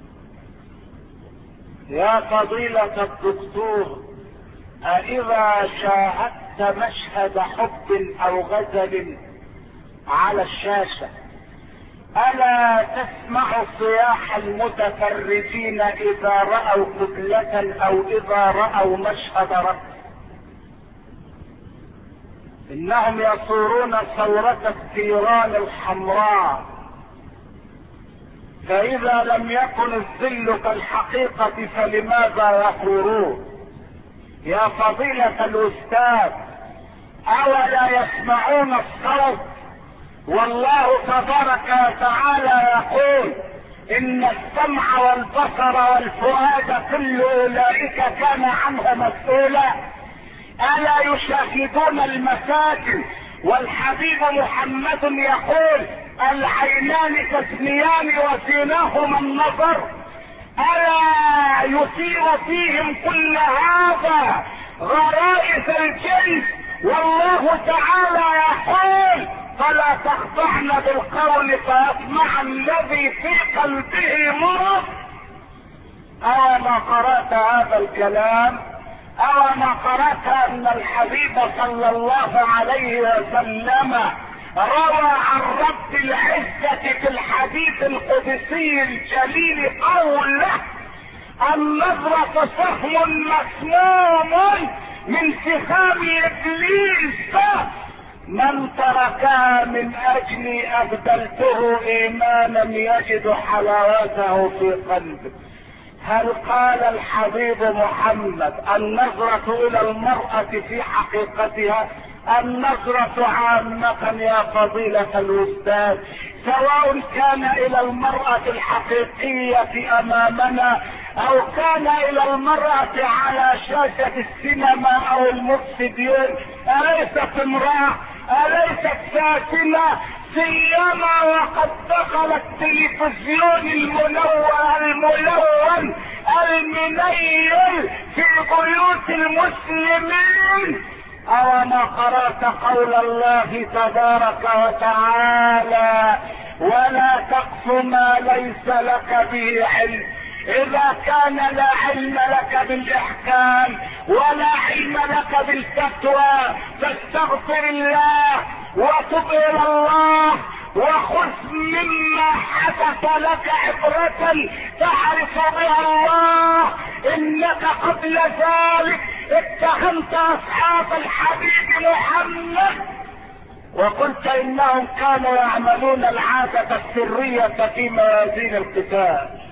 يا فضيلة الدكتور، أإذا شاهدت مشهد حب أو غزل على الشاشة ألا تسمع صياح المتفرجين إذا رأوا كتلة أو إذا رأوا مشهد رقص؟ إنهم يصورون صورة الثيران الحمراء، فإذا لم يكن الذل كالحقيقة فلماذا يثورون؟ يا فضيلة الأستاذ، أولا يسمعون الصوت؟ والله تبارك وتعالى يقول إن السمع والبصر والفؤاد كل أولئك كان عنه مسؤولا. ألا يشاهدون المساجد؟ والحبيب محمد يقول العينان تثنيان وزيناهما النظر. ألا يثير فيهم كل هذا غرائز الجنس؟ والله تعالى يقول فلا تخضعن بالقول فيطمع الذي في قلبه مرض. أو ما قرأت هذا الكلام؟ أو ما قرأت أن الحبيب صلى الله عليه وسلم روى عن رب العزة في الحديث القدسي الجليل قوله النظرة سهم مسموم من سهام إبليس من تركها من أجلي أبدلته إيمانا يجد حلاوته في قلبه. هل قال الحبيب محمد النظرة إلى المرأة في حقيقتها؟ النظرة عامة يا فضيلة الأستاذ، سواء كان إلى المرأة الحقيقية أمامنا أو كان إلى المرأة على شاشة السينما أو المفسدين، أليست امرأة؟ أليست ساكنة؟ سيما وقد دخل التلفزيون الملون المنيل في بيوت المسلمين. أو ما قرأت قول الله تبارك وتعالى ولا تقف ما ليس لك به علم؟ إذا كان لا علم لك بالإحكام ولا علم لك بالفتوى فاستغفر الله وتب إلى الله وخذ مما حدث لك عبرة تعرف بها الله. إنك قبل ذلك اتهمت أصحاب الحبيب محمد وقلت إنهم كانوا يعملون العادة السرية في موازين القتال.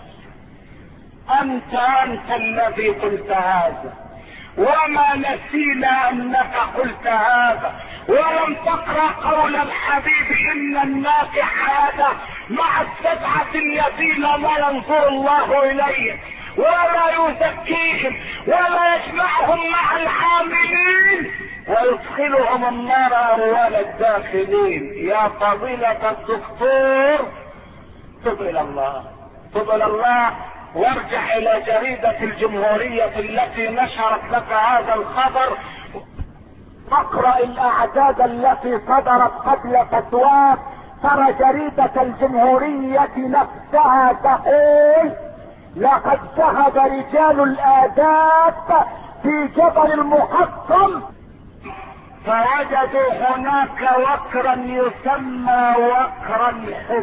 أنت الذي قلت هذا، وما نسينا أنك قلت هذا، ولم تقرأ قول الحبيب إن الناكح هذا مع السبعة الذين لا ينظر الله إليهم ولا يزكيهم ولا يجمعهم مع الحاملين ويدخلهم النار أموال الداخلين. يا فضيلة الدكتور تب إلى الله، تب إلى الله وارجع إلى جريدة الجمهورية التي نشرت لك هذا الخبر اقرأ الاعداد التي صدرت قبل فتواك، ترى جريدة الجمهورية نفسها تقول لقد ذهب رجال الآداب في جبل المحطم فوجدوا هناك وكرا يسمى وكر الحب،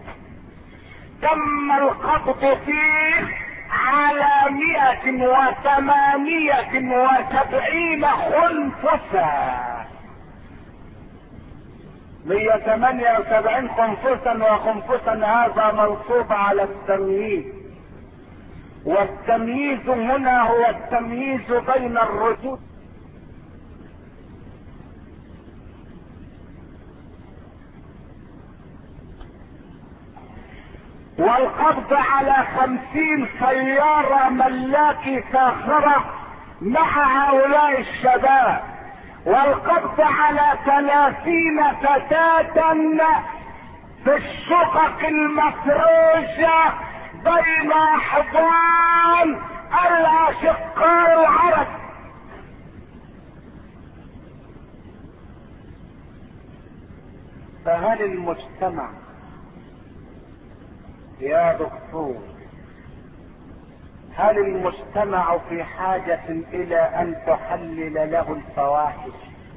تم القبض فيه على 178 خنفسا، 178 خنفسا، وخنفسا هذا منصوب على التمييز، والتمييز هنا هو التمييز بين الردود. والقبض على 50 سيارة ملاكي فاخرة مع هؤلاء الشباب، والقبض على 30 فتاة في الشقق المفروشة بين احضان الاشقاء العرب. فهل المجتمع يا دكتور، هل المجتمع في حاجة الى ان تحلل له الفواحش؟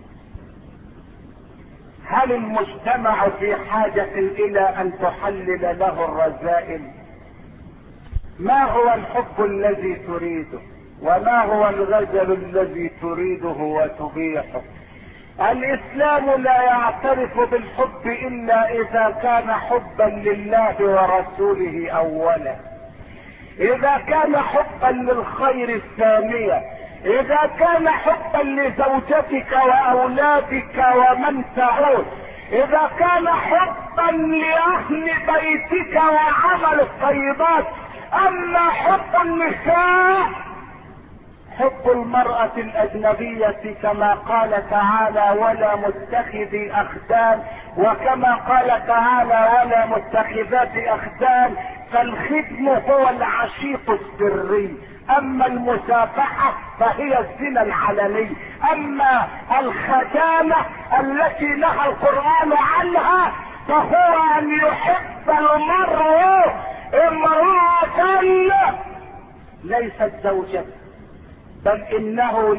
هل المجتمع في حاجة الى ان تحلل له الرذائل؟ ما هو الحب الذي تريده؟ وما هو الغزل الذي تريده وتبيحه؟ الاسلام لا يعترف بالحب الا اذا كان حبا لله ورسوله اولا، اذا كان حبا للخير الثانية، اذا كان حبا لزوجتك واولادك ومن تعود، اذا كان حبا لاهل بيتك وعمل الطيبات. اما حب النساء، حب المرأة الأجنبية كما قال تعالى ولا متخذي أخدان، وكما قال تعالى ولا متخذات أخدان، فالختم هو العشيق السري، أما المسافحة فهي الزنا العلني، أما الختانة التي نهى القرآن عنها فهو أن يحب المرء امرأة ليست زوجته، بل انه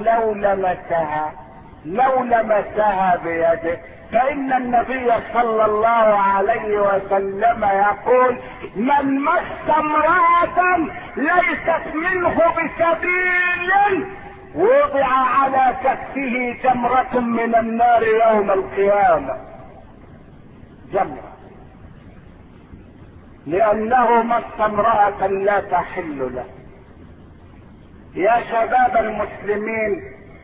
لو لمسها بيده، فان النبي صلى الله عليه وسلم يقول من مس امرأة ليست منه بسبيل وضع على كفه جمرة من النار يوم القيامة، جمرة، لانه مس امرأة لا تحل له. يا شباب المسلمين،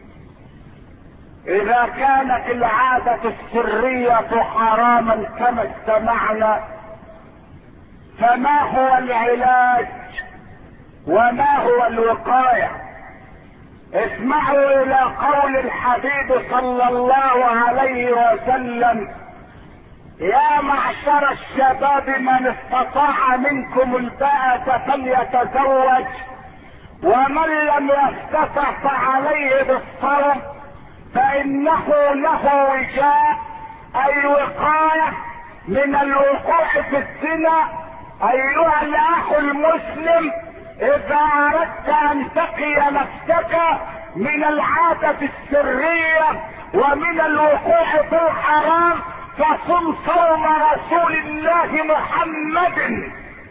اذا كانت العادة السرية حراما كما استمعنا، فما هو العلاج وما هو الوقاية؟ اسمعوا الى قول الحبيب صلى الله عليه وسلم يا معشر الشباب من استطاع منكم الباءة فليتزوج، ومن لم يستطع فعليه بالصوم، فانه له وجاء، اي وقاية من الوقوع في الزنا. ايها الاخ المسلم، اذا اردت ان تقي نفسك من العادة السرية ومن الوقوع في الحرام فصم صوم رسول الله محمد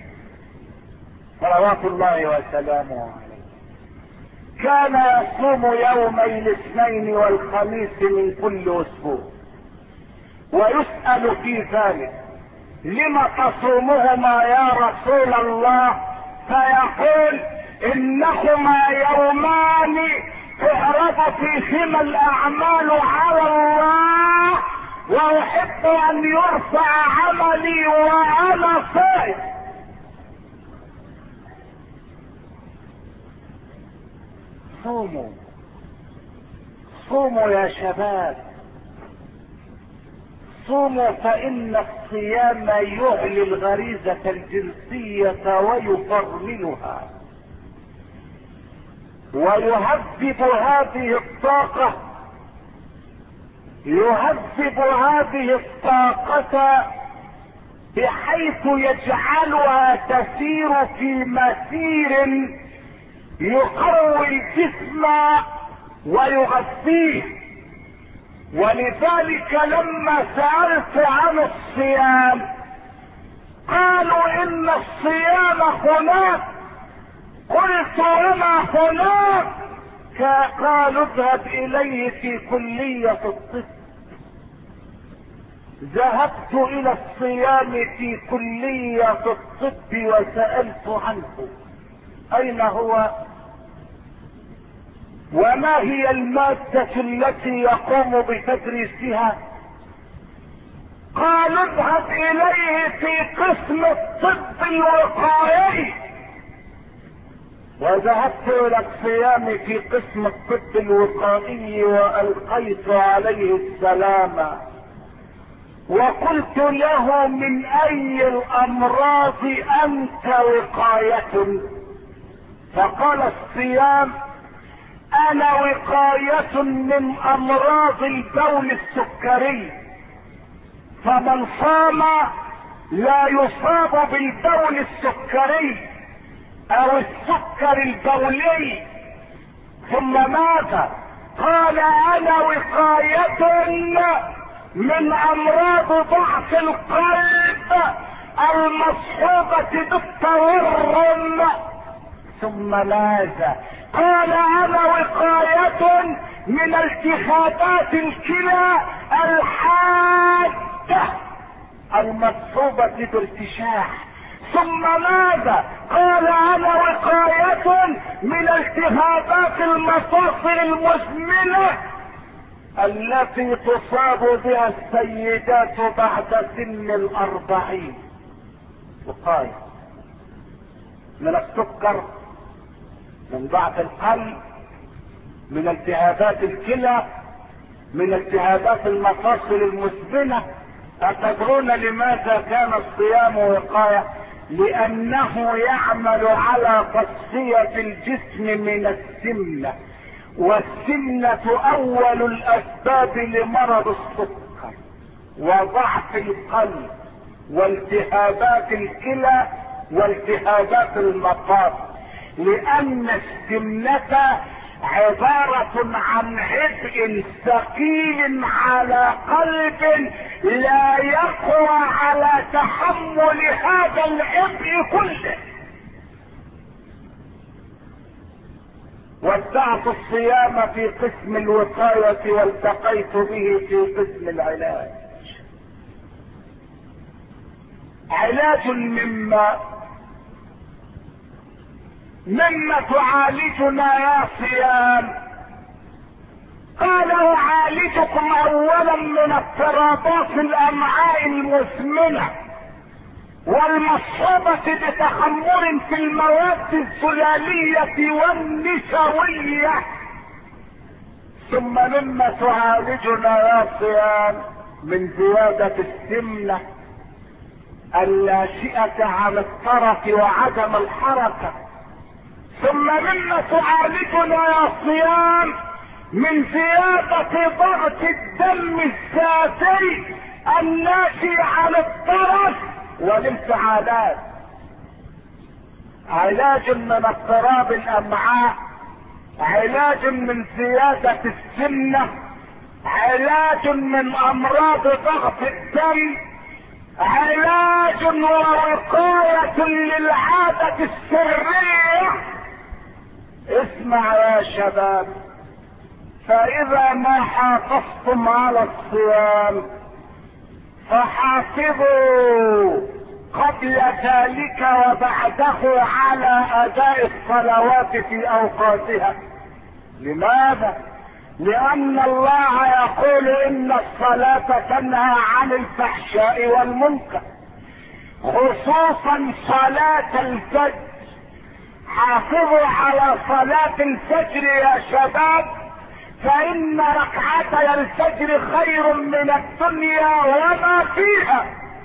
صلوات الله وسلامه عليه. كان يصوم يومي الاثنين والخميس من كل اسبوع، ويسأل في ذلك لم تصومهما يا رسول الله؟ فيقول انهما يومان تعرض فيهما الاعمال على الله، واحب ان يرفع عملي وانا صائم. صوموا صوموا يا شباب، صوموا، فإن الصيام يعلي الغريزة الجنسية ويفرملها ويهذب هذه الطاقة يهذب هذه الطاقة بحيث يجعلها تسير في مسير يقوي الجسم ويغذيه. ولذلك لما سألت عن الصيام قالوا ان الصيام هناك، قلت وما هناك؟ قالوا اذهب اليه في كلية الطب. ذهبت الى الصيام في كلية الطب وسألت عنه اين هو وما هي المادة التي يقوم بتدريسها؟ قال اذهب اليه في قسم الطب الوقائي. وذهبت الى الصيام في قسم الطب الوقائي والقيت عليه السلام وقلت له من اي الامراض انت وقاية؟ فقال الصيام انا وقاية من امراض البول السكري، فمن صام لا يصاب بالبول السكري او السكر البولي. ثم ماذا؟ قال انا وقاية من امراض ضعف القلب المصحوبة بالتورم. ثم ماذا؟ قال انا وقاية من التهابات الكلى الحادة المصحوبة بارتشاح. ثم ماذا؟ قال انا وقاية من التهابات المفاصل المزمنة التي تصاب بها السيدات بعد سن 40. وقاية من السكر، من ضعف القلب، من التهابات الكلى، من التهابات المفاصل المزمنة. أتدرون لماذا كان الصيام وقاية؟ لأنه يعمل على تصفية الجسم من السمنة، والسمنة أول الأسباب لمرض السكر وضعف القلب والتهابات الكلى والتهابات المفاصل. لأن السمنة عبارة عن عبء ثقيل على قلب لا يقوى على تحمل هذا العبء كله. ودعت الصيام في قسم الوقاية والتقيت به في قسم العلاج. علاج مما تعالجنا يا صيام؟ قال اعالجكم اولا من اضطرابات الامعاء المزمنة والمصحوبة بتخمر في المواد السلالية والنشوية. ثم مما تعالجنا يا صيام؟ من زيادة السمنة الناشئة عن الطرف وعدم الحركة. ثم مما تعالجنا يا صيام؟ من زيادة ضغط الدم الذاتي الناشئ عن الطرف والانفعالات. علاج من اضطراب الامعاء، علاج من زيادة السمنة، علاج من امراض ضغط الدم، علاج ووقاية للعادة السرية. اسمع يا شباب، فاذا ما حافظتم على الصيام فحافظوا قبل ذلك وبعده على اداء الصلوات في اوقاتها. لماذا؟ لان الله يقول ان الصلاة تنهى عن الفحشاء والمنكر، خصوصا صلاة الفجر. حافظوا على صلاة الفجر يا شباب، فان ركعتي الفجر خير من الدنيا وما فيها.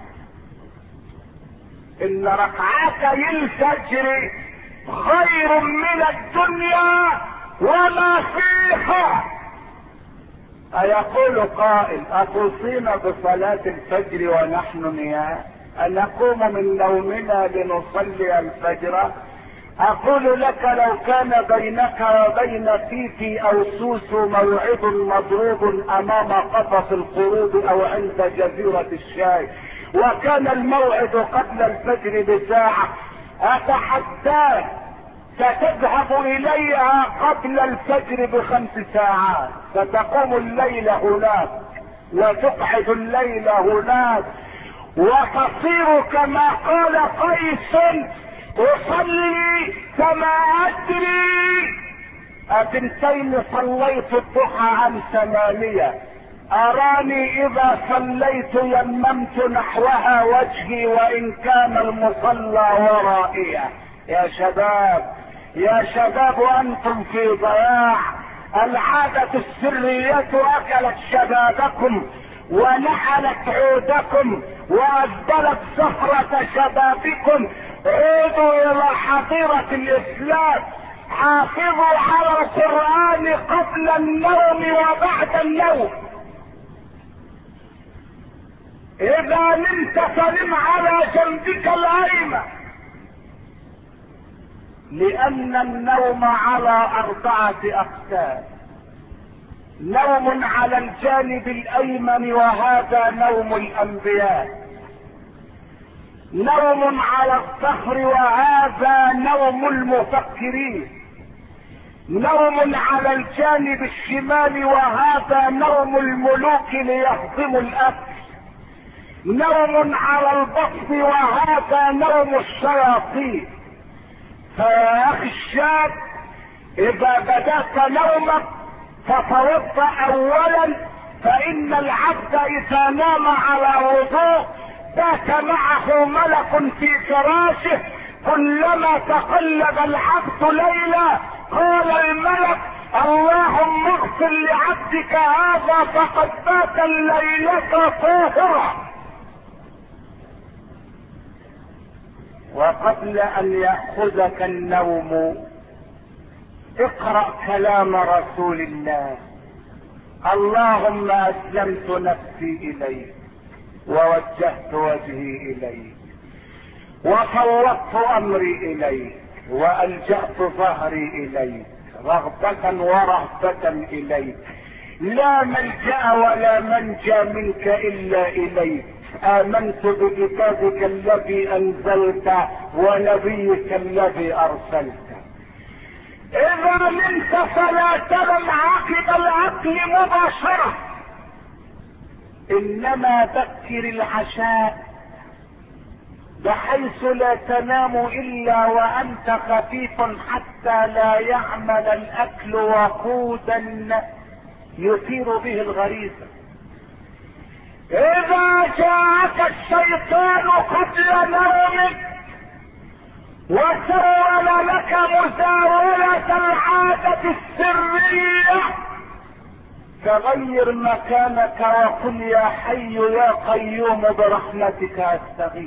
ان ركعتي الفجر خير من الدنيا وما فيها. أيقول قائل: أتوصينا بصلاة الفجر ونحن نيام؟ أنقوم من نومنا لنصلي الفجر؟ أقول لك: لو كان بينك وبين تيتي أو سوسو موعد مضروب أمام قفص القرود أو عند جزيرة الشاي، وكان الموعد قبل الفجر بساعة، أتحداك ستذهب إليها قبل الفجر ب5 ساعات، ستقوم الليل هناك وتقعد الليل هناك، وتصير كما قال قيس: أصلي كما أدري 2 صليت الضحى عن 8، أراني إذا صليت يممت نحوها وجهي وإن كان المصلى ورائية. يا شباب يا شباب، أنتم في ضياع. العادة السرية أكلت شبابكم ونحلت عودكم وأجبلت زهرة شبابكم. عودوا إلى حظيرة الإسلام، حافظوا على القرآن قبل النوم وبعد النوم. إذا نمت فنم على جنبك الأيمن، لأن النوم على 4 أقسام: نوم على الجانب الأيمن وهذا نوم الأنبياء، نوم على الظهر وهذا نوم المفكرين، نوم على الجانب الشمال وهذا نوم الملوك ليهضموا الأكل، نوم على البطن وهذا نوم الشياطين. فيا أخي الشاب، إذا بدأت نومك فتوضأ أولا، فإن العبد إذا نام على وضوء بات معه ملك في فراشه، كلما تقلب العبد ليلا قال الملك: اللهم اغفر لعبدك هذا فقد بات الليلة طاهرا. وقبل أن يأخذك النوم اقرأ كلام رسول الله: اللهم أسلمت نفسي إليك ووجهت وجهي إليك وفوضت أمري إليك وألجأت ظهري إليك رغبة ورهبة إليك، لا ملجأ ولا منجى منك إلا إليك. آمنت بكتابك الذي أنزلت ونبيك الذي أرسلت. إذا نمت فلا تنم عقب العقل مباشرة، إنما بكر العشاء بحيث لا تنام إلا وأنت خفيف حتى لا يعمل الأكل وقودا يثير به الغريزة. إذا جاءك الشيطان قبل نومك وسول لك مزاولة العادة السرية، فغير مكانك وقل: يا حي يا قيوم برحمتك استغيث.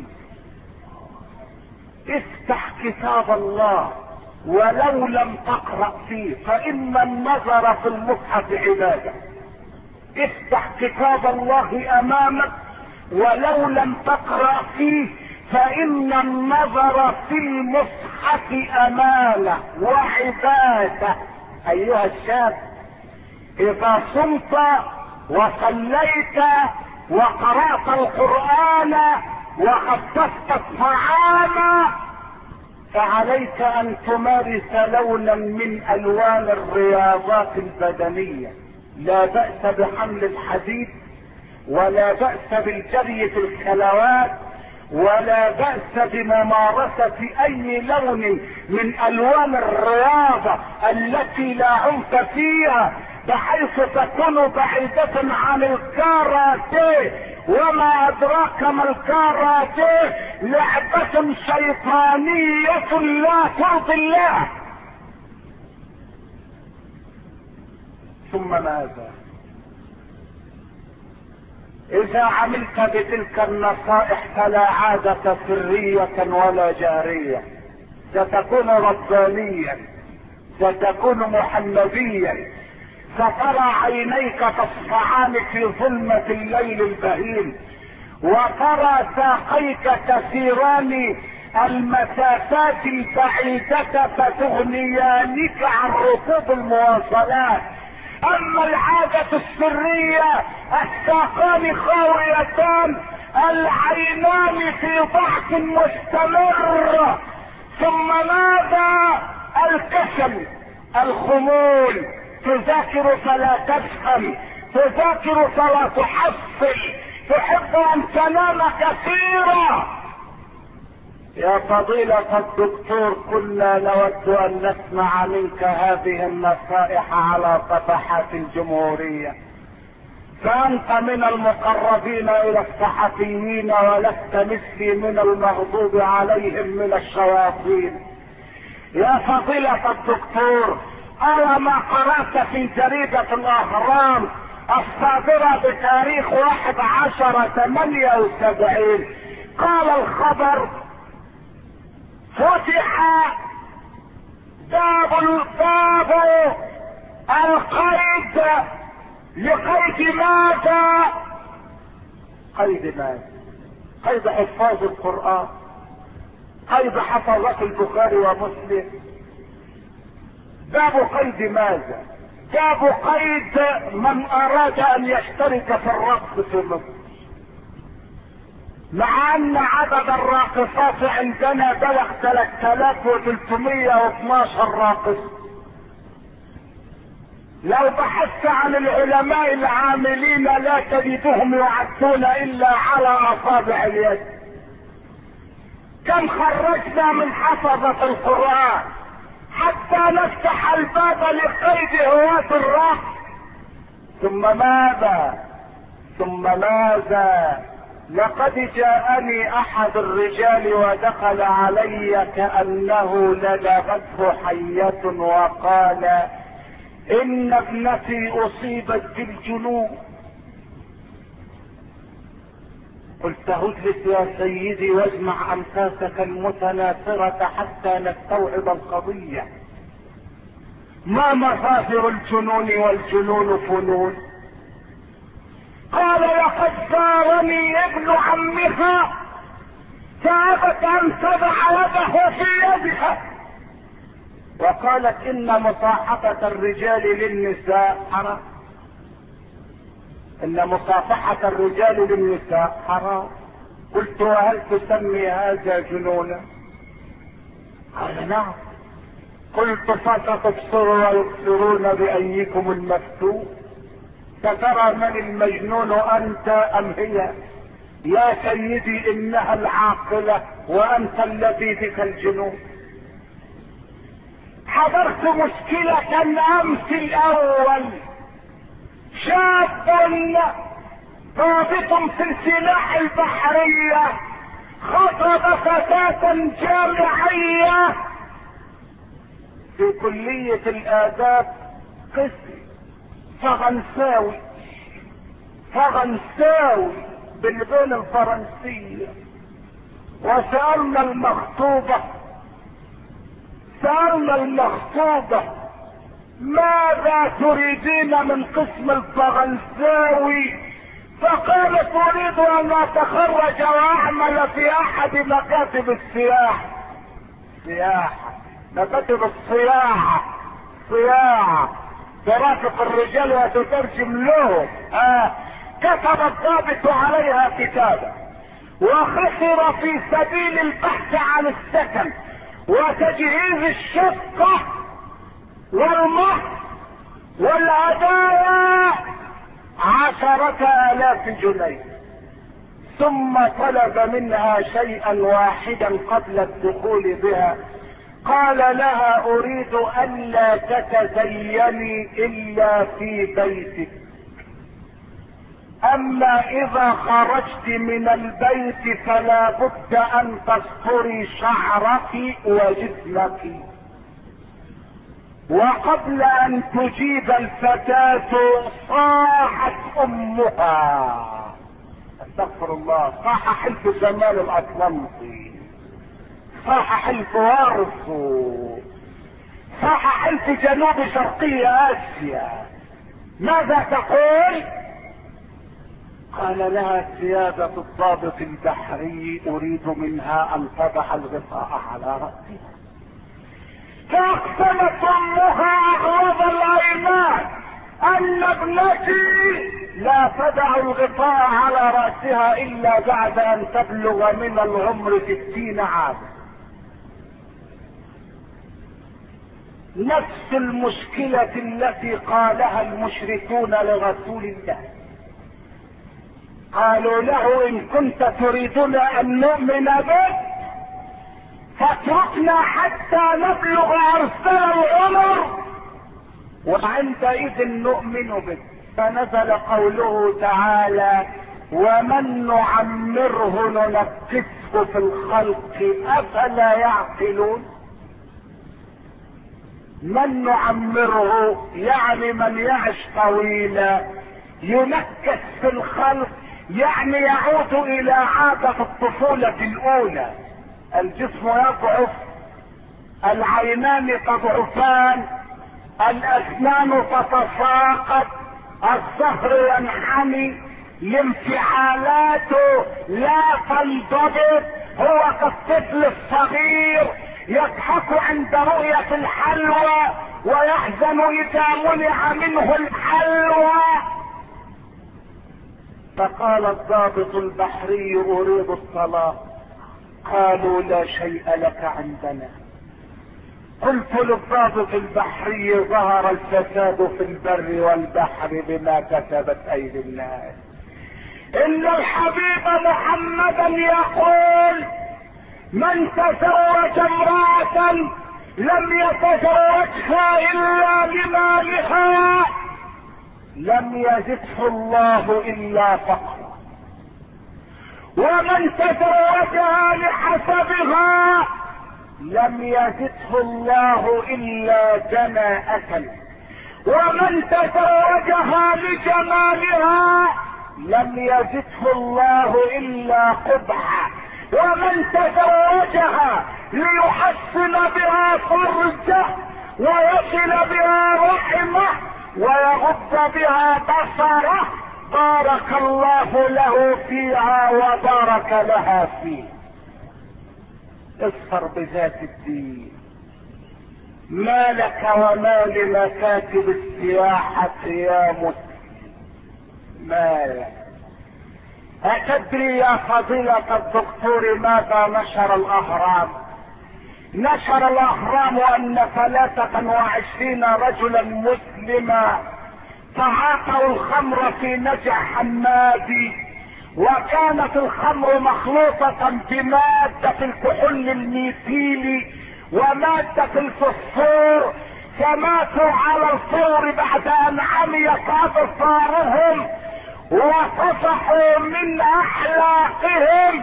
افتح كتاب الله ولو لم تقرأ فيه، فإن النظر في المصحف عبادة. افتح كتاب الله أمامك ولو لم تقرأ فيه، فإن النظر في المصحف أمانة وعبادة. أيها الشاب، إذا صمت وصليت وقرأت القرآن وخففت الطعام فعليك أن تمارس لونا من ألوان الرياضات البدنية. لا بأس بحمل الحديد، ولا بأس بالجري في الخلوات، ولا بأس بممارسة أي لون من ألوان الرياضة التي لا عنف فيها، بحيث تكون بعيدة عن الكاراتيه. وما أدراك ما الكاراتيه؟ لعبة شيطانية لا ترضي الله. ثم ماذا؟ إذا عملت بتلك النصائح فلا عادة سرية ولا جارية، ستكون ربانيا، ستكون محمديا. سترى عينيك تصفعان في ظلمة الليل البهيم، وترى ساقيك تسيران المسافات البعيدة فتغنيانك عن ركوب المواصلات. اما العادة السرية الساقان خاويتان، العينان في ضعف مستمر. ثم ماذا؟ الكسل، الخمول، تذاكر فلا تفهم، تذاكر فلا تحصل، تحب ان تنام كثيرا. يا فضيلة الدكتور، كنا نود ان نسمع منك هذه النصائح على صفحات الجمهورية، فانت من المقربين الى الصحفيين ولست مثلي من المغضوب عليهم من الشياطين. يا فضيلة الدكتور، أرى ما قرأت في جريدة الأهرام الصادرة بتاريخ 11/78، قال الخبر: فتح باب القيد. لقيد ماذا؟ قيد ماذا؟ قيد حفاظ القرآن، قيد حفظة البخاري ومسلم. باب قيد ماذا؟ باب قيد من اراد ان يشترك في الرقص في مصر، مع ان عدد الراقصات عندنا بلغ 3312 راقص. لو بحثت عن العلماء العاملين لا تجدهم يعدون الا على اصابع اليد. كم خرجنا من حفظة القرآن حتى نفتح الباب لقيد هواة الرقص. ثم ماذا؟ ثم ماذا؟ لقد جاءني احد الرجال ودخل علي كأنه لدغته حية وقال: ان ابنتي اصيبت بالجنون. قلت: اجلس يا سيدي واجمع انفاسك المتناثرة حتى نستوعب القضية. ما مصادر الجنون والجنون فنون؟ قال: لقد زارني ابن عمها فابت ان تضع يده في يدها، وقالت: ان مصاحبة الرجال للنساء حرام، ان مصافحة الرجال للنساء حرام. قلت: وهل تسمي هذا جنونا؟ قال: نعم. قلت: فستبصر ويبصرون بأيكم المفتون، فترى من المجنون انت ام هي؟ يا سيدي انها العاقلة وانت الذي بك الجنون. حضرت مشكلة الامس الاول، شاب ضابط في السلاح البحرية خطب فتاة جامعية في كلية الآداب، قسم فرنساوي باللغة الفرنسية. وسألنا المخطوبة ماذا تريدين من قسم الفرنساوي؟ فقالت: اريد ان اتخرج واعمل في احد مكاتب السياحة. مكاتب الصياعة، ترافق الرجال وتترجم لهم. كتب الضابط عليها كتابة وخسر في سبيل البحث عن السكن وتجهيز الشقة والمهر والهدايا 10,000 جنيه. ثم طلب منها شيئا واحدا قبل الدخول بها، قال لها: اريد الا تتزيني الا في بيتك، اما اذا خرجت من البيت فلا بد ان تستري شعرك وجسمك. وقبل ان تجيب الفتاة صاحت امها، استغفر الله، صاح حلف شمال الاطلنطي، صاح حلف وارسو، صاح حلف جنوب شرقي اسيا، ماذا تقول؟ قال لها سيادة الضابط البحري اريد منها ان تضع الغطاء على رأسها. فاقسمت امها اغلظ الايمان ان ابنتي لا تضع الغطاء على رأسها الا بعد ان تبلغ من العمر 60 عاما. نفس المشكلة التي قالها المشركون لرسول الله. قالوا له ان كنت تريدنا ان نؤمن بك فاتركنا حتى نبلغ ارسل العمر وعندئذ نؤمن بك. فنزل قوله تعالى ومن نعمره ننكسه في الخلق افلا يعقلون. من نعمره يعني من يعش طويلا، ينكس في الخلق يعني يعود الى عادة الطفولة الاولى. الجسم يضعف، العينان تضعفان، الاسنان تتساقط، الظهر ينحني، الانفعالاته لا تنضبط. هو كالطفل الصغير يضحك عند رؤية الحلوى ويحزن اذا منع منه الحلوى. فقال الضابط البحري اريد الصلاة. قالوا لا شيء لك عندنا. قلت للضابط البحري ظهر الفساد في البر والبحر بما كسبت ايدي الناس. ان الحبيب محمدا يقول من تزوج امرأة لم يتزوجها الا لمالها لم يزده الله الا فقرا، ومن تزوجها لحسبها لم يزده الله الا جناءة، ومن تزوجها لجمالها لم يزده الله الا قبحا، ومن تزوجها ليحسن بها فرجه ويصل بها رحمه ويغض بها بصره بارك الله له فيها وبارك لها فيه. اصفر بذات الدين. ما لك وما لمكاتب السياحة يا مسلم؟ ما لك؟ أتدري يا فضيلة الدكتور ماذا نشر الأهرام؟ نشر الأهرام أن 23 رجلا مسلما تعاطوا الخمر في نجع حمادي، وكانت الخمر مخلوطة بمادة الكحول الميثيلي ومادة الفوسفور، فماتوا على الفور بعد ان عميت ابصارهم وصفحوا من احلاقهم.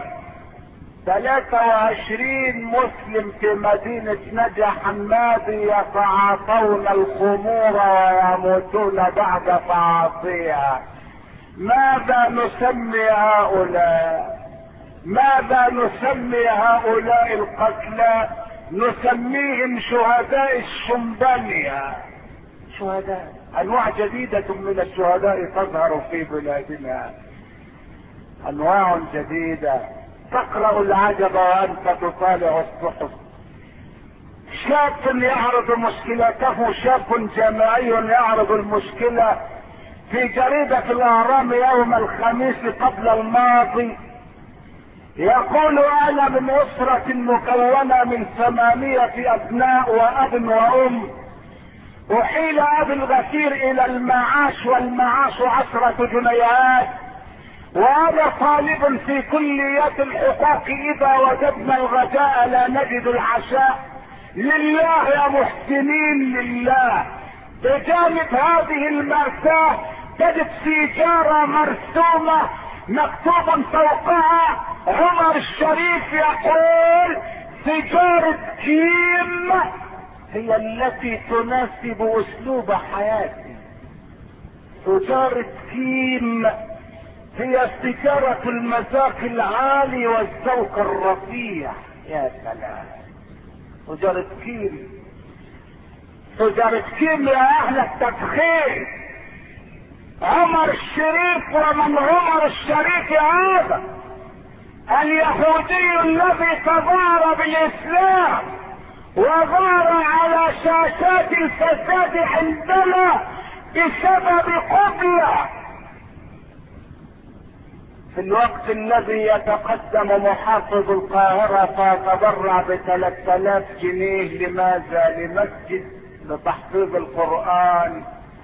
23 مسلم في مدينة نجع حمادي يتعاطون الخمور ويموتون بعد تعاطيها. ماذا نسمي هؤلاء؟ ماذا نسمي هؤلاء القتلى؟ نسميهم شهداء الشمبانيا. شهداء، انواع جديدة من الشهداء تظهر في بلادنا، انواع جديدة. تقرأ العجب وانت تطالع الصحف. شاب يعرض مشكلته، شاب جامعي يعرض المشكلة في جريدة الاهرام يوم الخميس قبل الماضي. يقول انا من اسرة مكونة من 8 ابناء واب وام، احيل ابي الغفير الى المعاش والمعاش 10 جنيهات، وانا طالب في كلية الحقوق اذا وجدنا الغداء لا نجد العشاء. لله يا محسنين لله. بجانب هذه المأساة تجد سيجارة مرسومة مكتوبا فوقها عمر الشريف يقول سيجارة كيم هي التي تناسب اسلوب حياتي. سيجارة كيم هي سيجارة المذاق العالي والذوق الرفيع. يا سلام، سيجارة كيم، سيجارة كيم يا اهل التدخين. عمر الشريف ومن عمر الشريف هذا اليهودي الذي تظاهر بالاسلام وظهر على شاشات الفساد عندنا بسبب قبلة، في الوقت الذي يتقدم محافظ القاهرة فيتبرع ب3000 جنيه لماذا؟ لمسجد، لتحفيظ القرآن،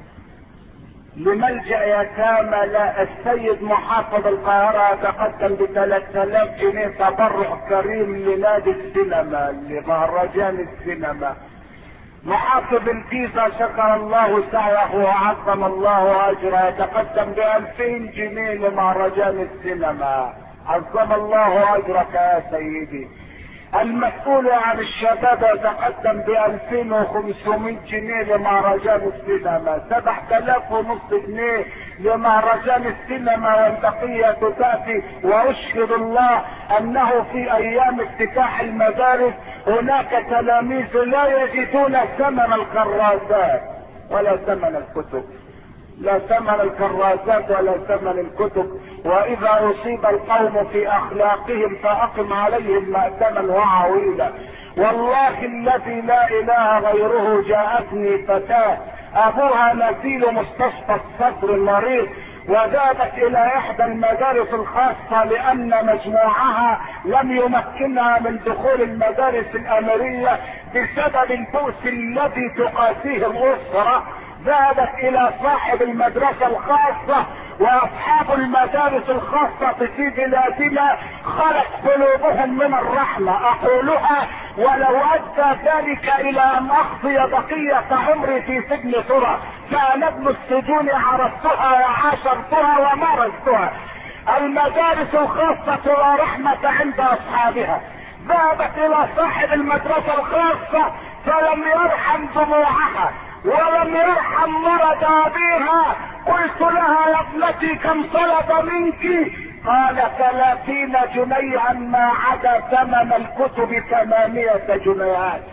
لملجأ يتامى. لا، السيد محافظ القاهرة يتقدم ب3000 جنيه تبرع كريم لنادي السينما، لمهرجان السينما. محافظ الجيزة شكر الله سعيه وعظم الله اجره يتقدم ب2000 جنيه لمهرجان السينما، عظم الله اجرك يا سيدي. المسؤول عن الشباب يتقدم ب2500 جنيه لمهرجان السينما، 7500 جنيه لمهرجان السينما، والبقية تأتي. واشهد الله انه في ايام افتتاح المدارس هناك تلاميذ لا يجدون ثمن الكراسات ولا ثمن الكتب، لا ثمن الكراسات ولا ثمن الكتب. واذا اصيب القوم في اخلاقهم فاقم عليهم مأتما وعويلا. والله الذي لا اله غيره جاءتني فتاة ابوها نزيل مستشفى الصدر مريض، وذهبت الى احدى المدارس الخاصة لان مجموعها لم يمكنها من دخول المدارس الامرية بسبب البؤس الذي تقاسيه الاسرة. ذهبت الى صاحب المدرسة الخاصة، واصحاب المدارس الخاصة في بلادنا خلت قلوبهم من الرحمة. اقولها ولو ادى ذلك الى ان اقضي بقية عمري في سجن ترى، كان ابن السجون عرفتها وعاشرتها ومارستها. المدارس الخاصة لا رحمة عند اصحابها. ذهبت الى صاحب المدرسة الخاصة فلم يرحم دموعها ولم يرحم مرض ابيها. قلت لها يا ابنتي كم طلب منك؟ قال 30 جنيها ما عدا ثمن الكتب 8 جنيهات.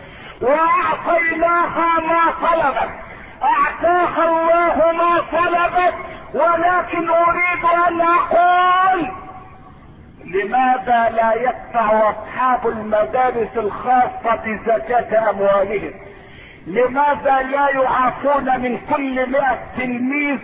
واعطيناها ما طلبت، اعطاها الله ما طلبت. ولكن اريد ان اقول لماذا لا يدفع اصحاب المدارس الخاصة زكاة اموالهم؟ لماذا لا يعافون من كل 100 تلميذ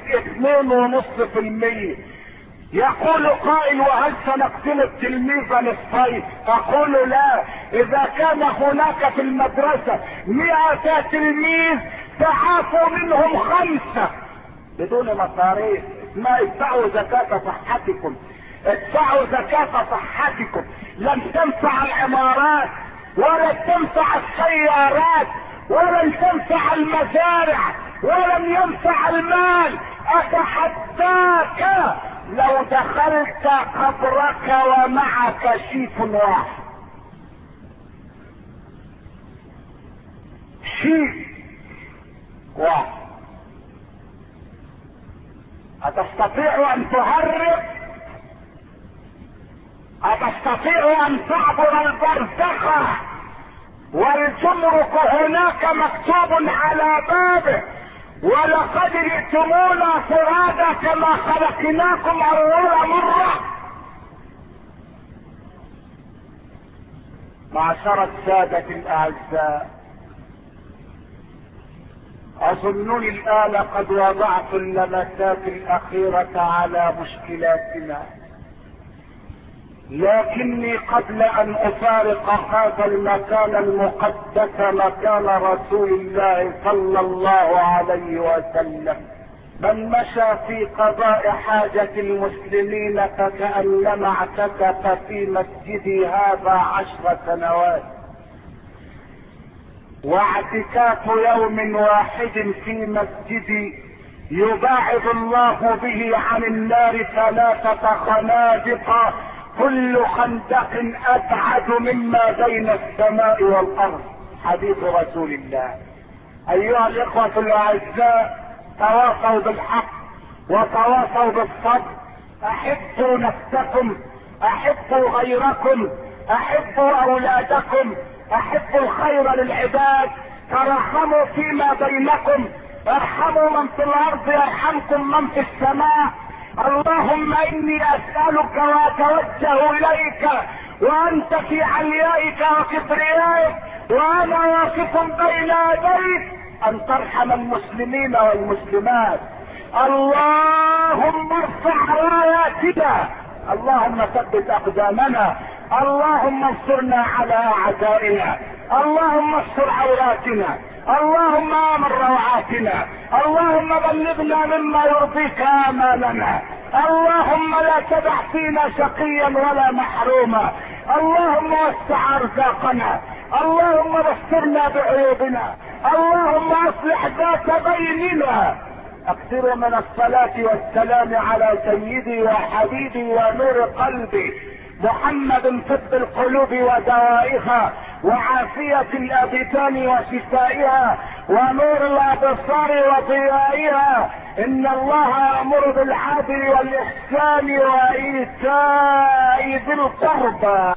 2.5%؟ يقول قائل وهل سنقسم التلميذ نصفين؟ اقول لا، اذا كان هناك في المدرسة 100 تلميذ تعافوا منهم 5 بدون مصاريف. ما ادفعوا زكاة صحتكم، ادفعوا زكاة صحتكم. لن تنفع العمارات ولن تنفع السيارات ولن تنفع المزارع ولن ينفع المال. اتحداك لو دخلت قبرك ومعك شيف واحد، شيف واحد، أتستطيع أن تهرب؟ أتستطيع أن تعبر البرزخة والجمرك هناك مكتوب على بابه ولقد جئتمونا فرادا كما خلقناكم أول مرة؟ معشرة السادة الأعزاء، أظنني الآن قد وضعت اللمسات الأخيرة على مشكلاتنا، لكني قبل أن أفارق هذا المكان المقدس، مكان رسول الله صلى الله عليه وسلم، من مشى في قضاء حاجة المسلمين فكأنما اعتكف في مسجدي هذا 10 سنوات، واعتكاف يوم واحد في مسجدي يباعد الله به عن النار 3 خنادق، كل خندق ابعد مما بين السماء والارض. حديث رسول الله. ايها الاخوة الاعزاء، تواصوا بالحق وتواصوا بالصبر. احبوا نفسكم، احبوا غيركم، احبوا اولادكم، احبوا الخير للعباد، ترحموا فيما بينكم. ارحموا من في الارض يرحمكم من في السماء. اللهم اني اسألك واتوجه اليك وانت في عليائك وكبريائك وانا واقف بين يديك ان ترحم المسلمين والمسلمات. اللهم ارفع راياتنا، اللهم ثبت اقدامنا، اللهم انصرنا على اعدائنا، اللهم استر عوراتنا، اللهم امن روعاتنا، اللهم بلغنا مما يرضيك امالنا، اللهم لا تدع فينا شقيا ولا محروما، اللهم وسع ارزاقنا، اللهم بصرنا بعيوبنا، اللهم اصلح ذات بيننا. اكثروا من الصلاة والسلام على سيدي وحبيبي ونور قلبي محمد، طب القلوب ودوائها وعافية الابدان وشفائها ونور الابصار وضيائها. ان الله يأمر بالعدل والاحسان وايتاء ذي القربى